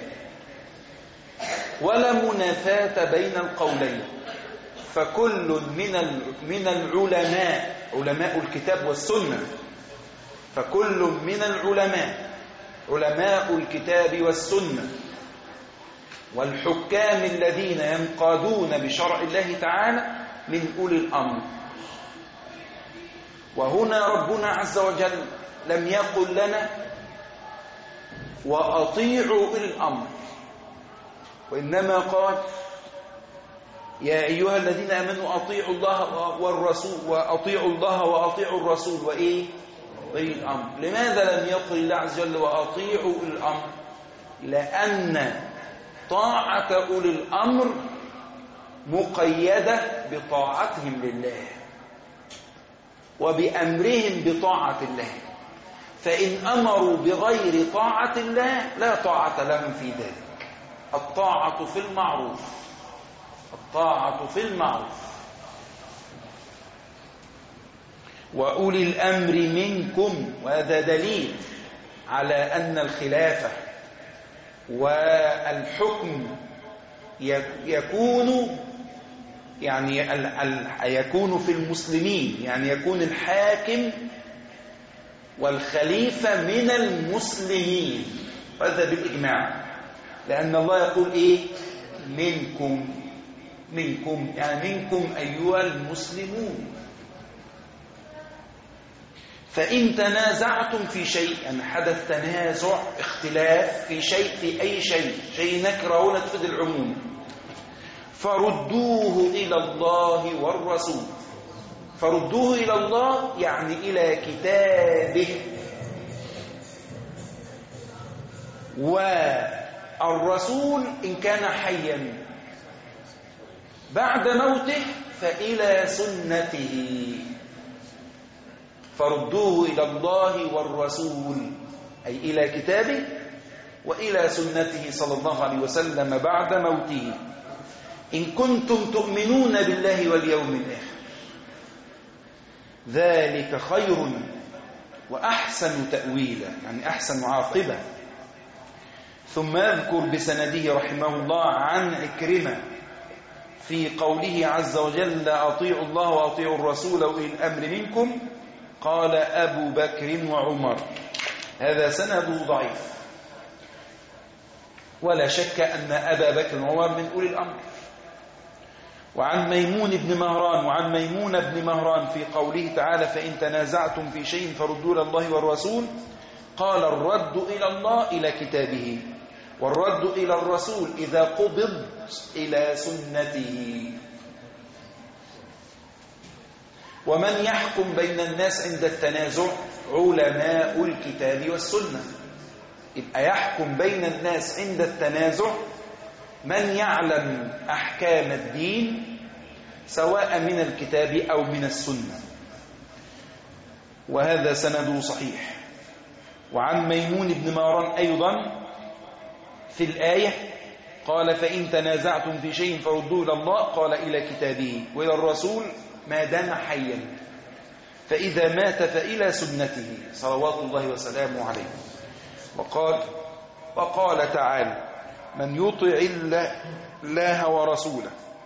B: ولا منافاة بين القولين. فكل من من العلماء علماء الكتاب والسنة فكل من العلماء علماء الكتاب والسنة والحكام الذين ينقادون بشرع الله تعالى من أولي الأمر. وهنا ربنا عز وجل لم يقل لنا وأطيعوا أولي الأمر، وإنما قال يا أيها الذين آمنوا أطيعوا الله والرسول وأطيعوا الله وأطيعوا الرسول وإيه أولي الأمر. لماذا لم يقل الله عز وجل وأطيعوا أولي الأمر؟ لأن طاعة أولي الأمر مقيدة بطاعتهم لله وبأمرهم بطاعة الله، فإن أمروا بغير طاعة الله لا طاعة لهم في ذلك. الطاعة في المعروف، الطاعة في المعروف. وأولي الأمر منكم، وهذا دليل على أن الخلافة والحكم يكون يعني يكون في المسلمين، يعني يكون الحاكم والخليفة من المسلمين، وهذا بالإجماع، لأن الله يقول إيه؟ منكم، منكم يعني منكم أيها المسلمون. فإن تنازعتم في شيء، يعني حدث تنازع اختلاف في شيء، في أي شيء، شيء نكره ولا تفيد العموم، فردوه إلى الله والرسول. فردوه إلى الله يعني إلى كتابه، والرسول إن كان حيا بعد موته فإلى سنته. فردوه إلى الله والرسول أي إلى كتابه وإلى سنته صلى الله عليه وسلم بعد موته، إن كنتم تؤمنون بالله واليوم الآخر، ذلك خير وأحسن تأويلا، يعني أحسن عاقبة. ثم يذكر بسنده رحمه الله عن عكرمة في قوله عز وجل أطيعوا الله وأطيعوا الرسول وأولي الأمر منكم، قال أبو بكر وعمر. هذا سنده ضعيف، ولا شك أن أبا بكر وعمر من أولي الأمر. وعن ميمون بن مهران وعن ميمون بن مهران في قوله تعالى فإن تنازعتم في شيء فردوا إلى الله والرسول، قال الرد إلى الله إلى كتابه، والرد إلى الرسول إذا قبض إلى سنته. ومن يحكم بين الناس عند التنازع علماء الكتاب والسنة. يبقى يحكم بين الناس عند التنازع من يعلم أحكام الدين سواء من الكتاب أو من السنة، وهذا سنده صحيح. وعن ميمون بن مهران أيضا في الآية قال فإن تنازعتم في شيء فردوه إلى الله، قال إلى كتابه وإلى الرسول ما دام حيا، فإذا مات فإلى سنته صلوات الله وسلامه عليه. وقال وقال تعالى من يطع الله ورسوله،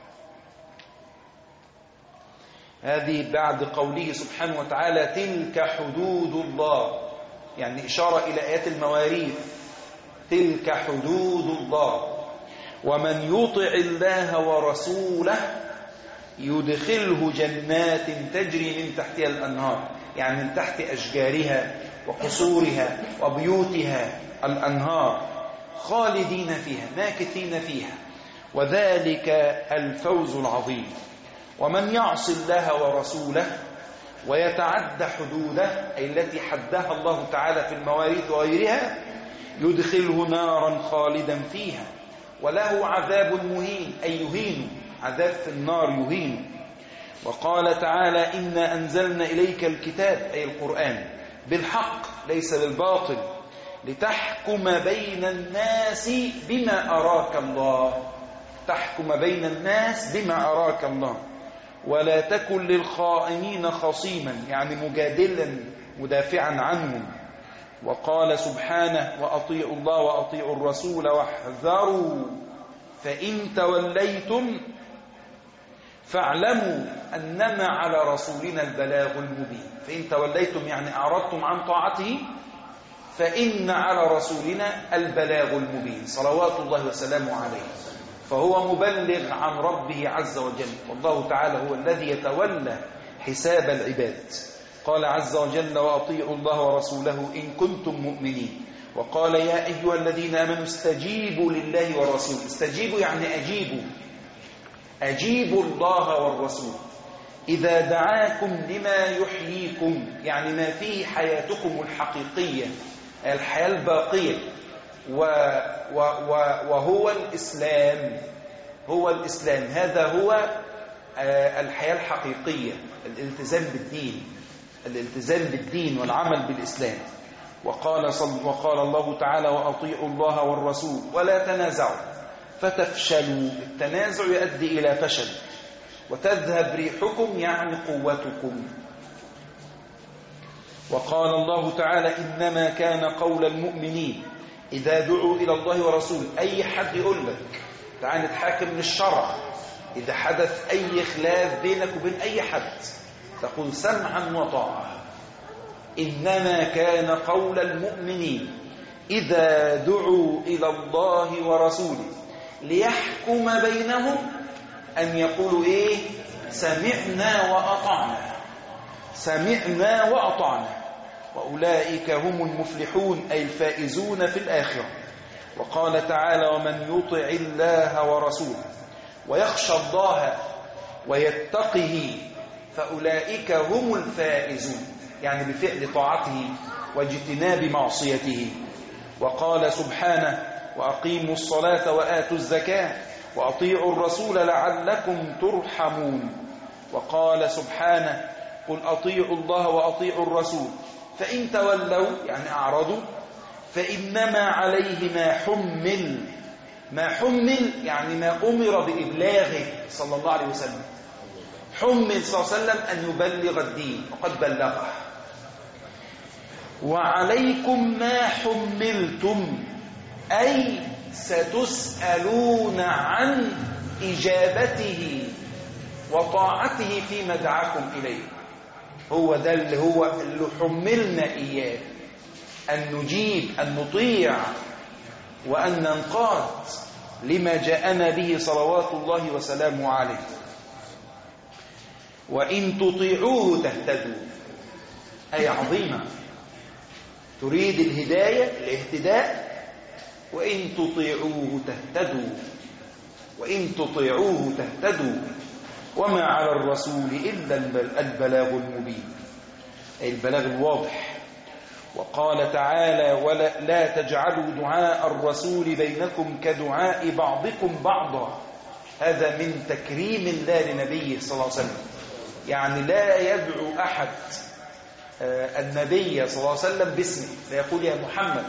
B: هذه بعد قوله سبحانه وتعالى تلك حدود الله، يعني إشارة إلى آيات المواريث، تلك حدود الله. ومن يطع الله ورسوله يدخله جنات تجري من تحتها الأنهار، يعني من تحت أشجارها وقصورها وبيوتها الأنهار، خالدين فيها ماكثين فيها، وذلك الفوز العظيم. ومن يعص الله ورسوله ويتعدى حدوده أي التي حدها الله تعالى في المواريث وغيرها يدخله نارا خالدا فيها وله عذاب مهين أي يهين، عذاب في النار يهين. وقال تعالى إنا أنزلنا إليك الكتاب أي القرآن بالحق ليس بالباطل لتحكم بين الناس بما أراك الله، تحكم بين الناس بما أراك الله، ولا تكن للخائنين خصيما يعني مجادلا مدافعا عنهم. وقال سبحانه وأطيعوا الله وأطيعوا الرسول واحذروا فإن توليتم فاعلموا أنما على رسولنا البلاغ المبين. فإن توليتم يعني أعرضتم عن طاعته، فإن على رسولنا البلاغ المبين صلوات الله وسلامه عليه، فهو مبلغ عن ربه عز وجل، والله تعالى هو الذي يتولى حساب العباد. قال عز وجل وأطيعوا الله ورسوله إن كنتم مؤمنين. وقال يا أيها الذين آمنوا استجيبوا لله والرسول، استجيبوا يعني أجيبوا، أجيبوا الله والرسول إذا دعاكم لما يحييكم، يعني ما فيه حياتكم الحقيقية الحياة الباقية، و و و وهو الإسلام، هو الإسلام، هذا هو الحياة الحقيقية، الالتزام بالدين، الالتزام بالدين والعمل بالإسلام. وقال, صل وقال الله تعالى وأطيعوا الله والرسول ولا تنازعوا فتفشلوا. التنازع يؤدي إلى فشل. وتذهب ريحكم يعني قوتكم. وقال الله تعالى إنما كان قول المؤمنين إذا دعوا إلى الله ورسوله. أي حد يقول لك تعال نتحاكم للشرع، إذا حدث أي خلاف بينك وبين أي حد تقول سمعا وطاعة. إنما كان قول المؤمنين إذا دعوا إلى الله ورسوله ليحكم بينهم أن يقولوا إيه؟ سمعنا وأطعنا، سمعنا وأطعنا، وأولئك هم المفلحون أي الفائزون في الآخرة. وقال تعالى ومن يطع الله ورسوله ويخشى الله ويتقه فأولئك هم الفائزون، يعني بفعل طاعته واجتناب معصيته. وقال سبحانه وأقيموا الصلاة وآتوا الزكاة وأطيعوا الرسول لعلكم ترحمون. وقال سبحانه قل أطيعوا الله وأطيعوا الرسول فإن تولوا يعني أعرضوا فإنما عليه ما حمل. ما حمل يعني ما أمر بإبلاغه صلى الله عليه وسلم. حمل صلى الله عليه وسلم أن يبلغ الدين وقد بلغه. وعليكم ما حملتم أي ستسألون عن إجابته وطاعته فيما دعاكم إليه. هو ده اللي هو اللي حملنا إياه، أن نجيب، أن نطيع، وأن ننقاد لما جاءنا به صلوات الله وسلامه عليه. وإن تطيعوه تهتدوا، أي عظيمة، تريد الهداية الاهتداء. وإن تطيعوه تهتدوا، وإن تطيعوه تهتدوا وما على الرسول إلا البلاغ المبين، أي البلاغ الواضح. وقال تعالى ولا لا تجعلوا دعاء الرسول بينكم كدعاء بعضكم بعضا. هذا من تكريم الله لنبيه صلى الله عليه وسلم، يعني لا يدعو أحد النبي صلى الله عليه وسلم باسمه، لا يقول يا محمد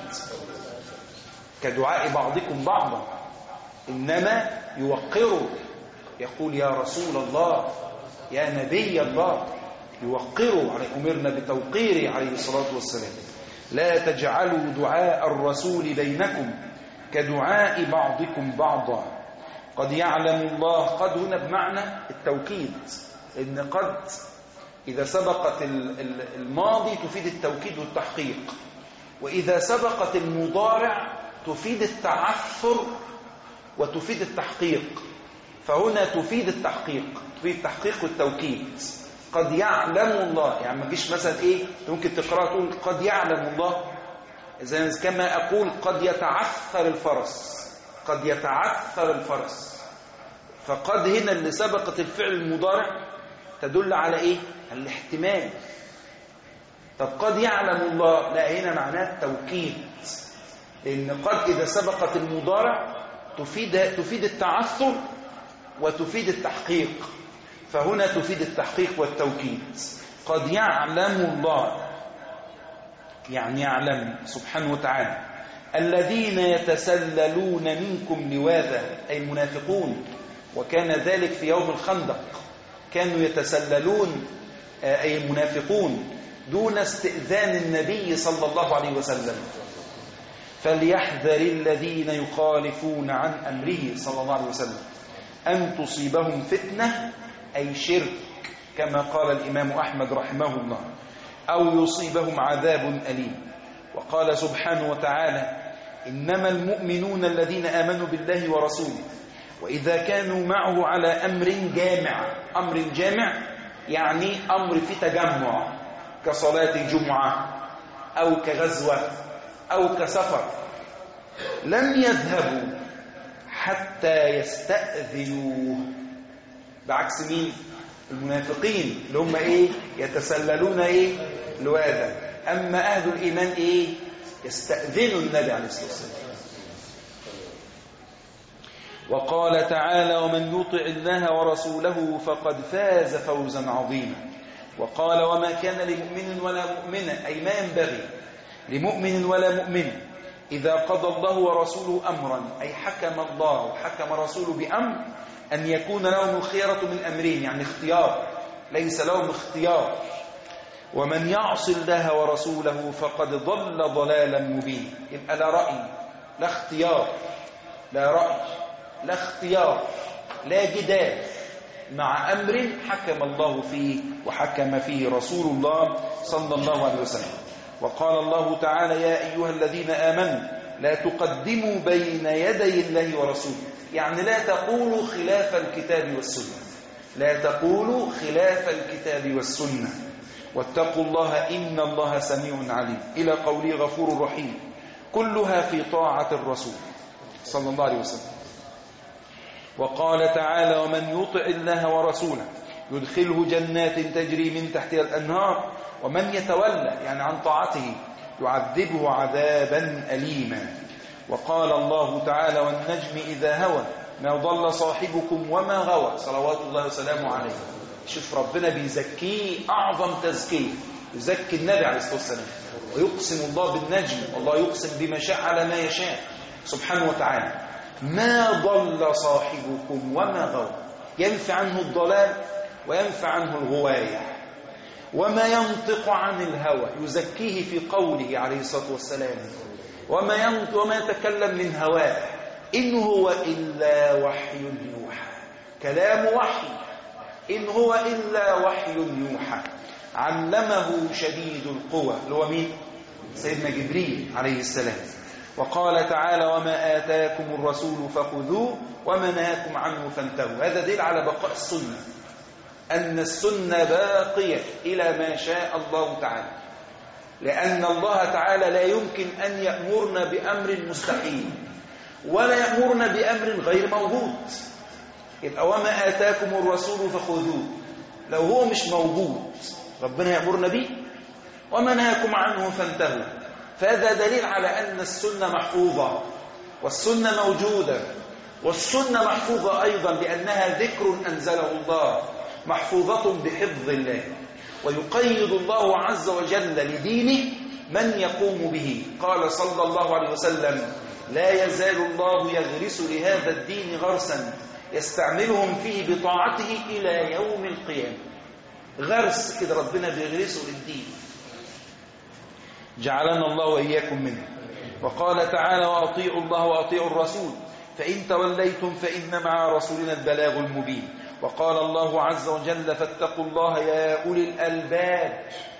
B: كدعاء بعضكم بعضا، إنما يوقره، يقول يا رسول الله يا نبي الله، يوقره عليه. أمرنا بتوقيره عليه الصلاة والسلام. لا تجعلوا دعاء الرسول بينكم كدعاء بعضكم بعضا. قد يعلم الله، قد هنا بمعنى التوكيد، إن قد إذا سبقت الماضي تفيد التوكيد والتحقيق، وإذا سبقت المضارع تفيد التعثر وتفيد التحقيق. فهنا تفيد التحقيق، تفيد التحقيق والتوكيد. قد يعلم الله، يعني ما تجيش مثلا ايه ممكن تقرأ تقول قد يعلم الله، زي كما اقول قد يتعثر الفرس، قد يتعثر الفرس. فقد هنا اللي سبقت الفعل المضارع تدل على ايه؟ على الاحتمال. طب قد يعلم الله، لا هنا معناه التوكيد، لان قد اذا سبقت المضارع تفيد تفيد التعثر وتفيد التحقيق، فهنا تفيد التحقيق والتوكيد. قد يعلم الله يعني يعلم سبحانه وتعالى الذين يتسللون منكم لواذا، أي المنافقون. وكان ذلك في يوم الخندق، كانوا يتسللون أي المنافقون دون استئذان النبي صلى الله عليه وسلم. فليحذر الذين يخالفون عن أمره صلى الله عليه وسلم أن تصيبهم فتنة، أي شرك كما قال الإمام أحمد رحمه الله، أو يصيبهم عذاب أليم. وقال سبحانه وتعالى إنما المؤمنون الذين آمنوا بالله ورسوله وإذا كانوا معه على أمر جامع. أمر جامع يعني أمر في تجمع، كصلاة جمعة أو كغزوة أو كسفر، لم يذهبوا حتى يستأذنوه. بعكس مين؟ المنافقين اللي هم ايه؟ يتسللون ايه؟ لواذا. اما اهل الايمان ايه؟ يستأذنوا النبي عليه الصلاه والسلام. وقال تعالى ومن يطع الله ورسوله فقد فاز فوزا عظيما. وقال وما كان لمؤمن ولا مؤمنة، أي ما ينبغي لمؤمن ولا مؤمن إذا قضى الله ورسوله أمرا، أي حكم الله وحكم رسوله بأمر، أن يكون لهم الخيرة من أمرين، يعني اختيار، ليس لهم اختيار. ومن يعص الله ورسوله فقد ضل ضلالا مبينا. يبقى لا رأي، لا اختيار، لا رأي، لا اختيار، لا جدال مع أمر حكم الله فيه وحكم فيه رسول الله صلى الله عليه وسلم. وقال الله تعالى يا أيها الذين آمنوا لا تقدموا بين يدي الله ورسوله، يعني لا تقولوا خلاف الكتاب والسنة، لا تقولوا خلاف الكتاب والسنة، واتقوا الله إن الله سميع عليم، إلى قوله غفور رحيم، كلها في طاعة الرسول صلى الله عليه وسلم. وقال تعالى ومن يطع الله ورسوله يدخله جنات تجري من تحتها الأنهار ومن يتولى يعني عن طاعته يعذبه عذابا أليما. وقال الله تعالى والنجم إذا هوى ما ضل صاحبكم وما غوى صلوات الله وسلامه عليه. شوف ربنا بيزكيه أعظم تزكيه، يزكي النبي عليه الصلاة والسلام، ويقسم الله بالنجم، والله يقسم بما شاء على ما يشاء سبحانه وتعالى. ما ضل صاحبكم وما غوى، ينفع عنه الضلال وينفع عنه الغواية. وما ينطق عن الهوى، يزكيه في قوله عليه الصلاة والسلام وما ينطق وما يتكلم من هواه إن هو إلا وحي يوحى، كلام وحي، إن هو إلا وحي يوحى. علمه شديد القوى اللي هو مين؟ سيدنا جبريل عليه السلام. وقال تعالى وما آتاكم الرسول فخذوه وما نهاكم عنه فانتهوا. هذا دليل على بقاء السنة، أن السنة باقية إلى ما شاء الله تعالى، لأن الله تعالى لا يمكن أن يأمرنا بأمر مستحيل ولا يأمرنا بأمر غير موجود. يبقى وما آتاكم الرسول فخذوه، لو هو مش موجود ربنا يأمرنا به، وما نهاكم عنه فانتهوا. فهذا دليل على أن السنة محفوظة والسنة موجودة، والسنة محفوظة أيضا لأنها ذكر أنزله الله، محفوظة بحفظ الله، ويقيد الله عز وجل لدينه من يقوم به. قال صلى الله عليه وسلم لا يزال الله يغرس لهذا الدين غرسا يستعملهم فيه بطاعته إلى يوم القيامة. غرس كده ربنا بيغرسه للدين، جعلنا الله وإياكم منه. وقال تعالى وأطيعوا الله وأطيعوا الرسول فإن توليتم فإن مع رسولنا البلاغ المبين. وقال الله عز وجل فاتقوا الله يا أولي الألباب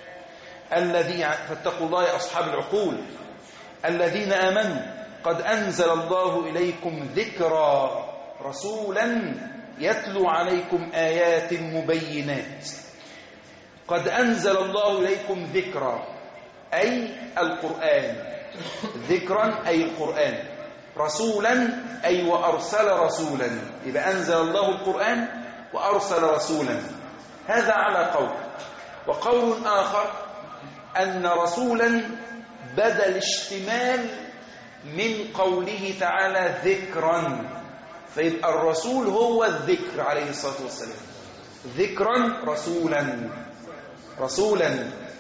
B: الذي فاتقوا الله يا أصحاب العقول الذين آمنوا قد أنزل الله إليكم ذكرا رسولا يتلو عليكم آيات مبينات. قد أنزل الله إليكم ذكرا أي القرآن، ذكرا أي القرآن، رسولا أي وأرسل رسولا. إذا أنزل الله القرآن وأرسل رسولا، هذا على قول. وقول آخر أن رسولا بدل اشتمال من قوله تعالى ذكرا، فيبقى الرسول هو الذكر عليه الصلاة والسلام، ذكرا رسولا، رسولا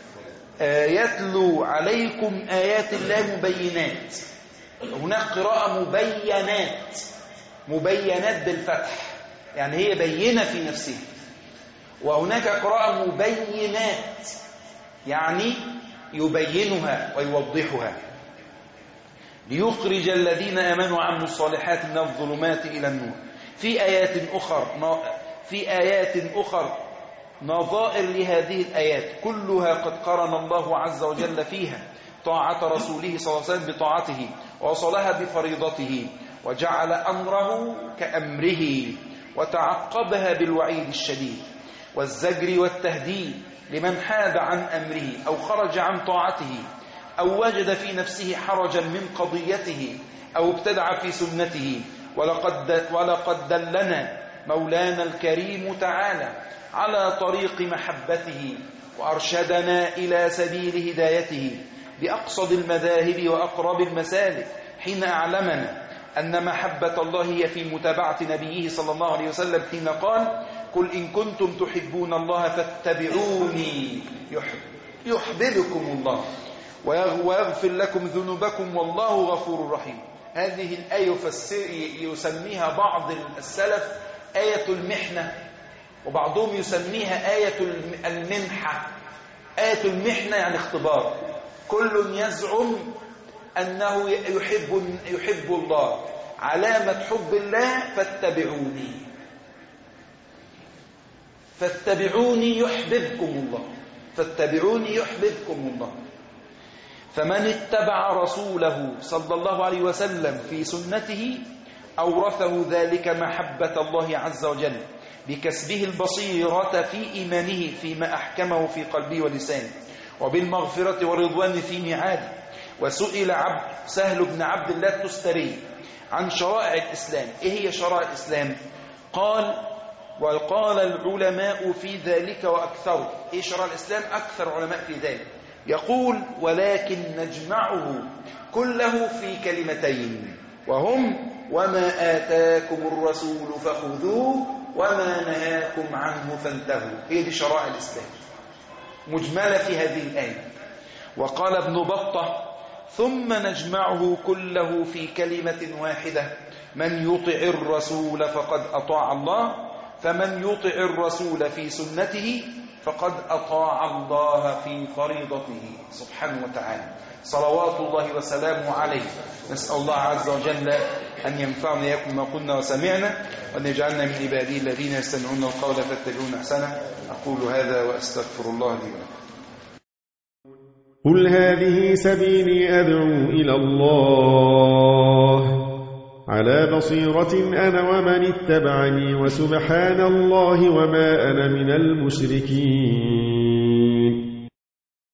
B: يتلو عليكم آيات الله مبينات. هناك قراءة مبينات، مبينات بالفتح يعني هي بينة في نفسها، وهناك قراءة مبينات يعني يبينها ويوضحها، ليخرج الذين آمنوا وعملوا الصالحات من الظلمات إلى النور. في آيات أخرى في آيات أخرى نظائر لهذه الآيات كلها قد قرن الله عز وجل فيها طاعة رسوله صلى الله عليه وسلم بطاعته، ووصلها بفريضته، وجعل أمره كأمره، وتعقبها بالوعيد الشديد والزجر والتهديد لمن حاد عن أمره أو خرج عن طاعته أو وجد في نفسه حرجا من قضيته أو ابتدع في سنته. ولقد, ولقد دلنا مولانا الكريم تعالى على طريق محبته وأرشدنا إلى سبيل هدايته بأقصد المذاهب وأقرب المسالك حين أعلمنا أن محبة الله هي في متابعة نبيه صلى الله عليه وسلم حين قال قل إن كنتم تحبون الله فاتبعوني يحببكم الله ويغفر لكم ذنوبكم والله غفور رحيم. هذه الآية يسميها بعض السلف آية المحنة، وبعضهم يسميها آية المنحة. آية المحنة يعني اختبار، كل يزعم أنه يحب, يحب الله، علامة حب الله فاتبعوني فاتبعوني يحببكم الله فاتبعوني يحببكم الله. فمن اتبع رسوله صلى الله عليه وسلم في سنته أورثه ذلك محبة الله عز وجل بكسبه البصيرة في إيمانه فيما أحكمه في قلبه ولسانه، وبالمغفرة والرضوان في ميعاده. وسئل عبد سهل بن عبد الله التستري عن شرائع الإسلام، إيه هي شرائع الإسلام؟ قال وقال العلماء في ذلك وأكثر. إيه شرائع الإسلام؟ أكثر علماء في ذلك. يقول ولكن نجمعه كله في كلمتين وهم وما آتاكم الرسول فخذوه وما نهاكم عنه فانتهوا. هي دي شرائع الإسلام مجملة في هذه الآية. وقال ابن بطة ثم نجمعه كله في كلمة واحدة من يطع الرسول فقد أطاع الله، فمن يطع الرسول في سنته فقد أطاع الله في فريضته سبحانه وتعالى صلوات الله وسلامه عليه. نسأل الله عز وجل أن ينفعنا إياكم ما قلنا وسمعنا، وأن يجعلنا من عباده الذين يستمعون القول فاتبعون أحسنه. أقول هذا وأستغفر الله لي ولكم.
C: قل هذه سبيلي أدعو إلى الله على بصيرة أنا ومن اتبعني وسبحان الله وما أنا من المشركين.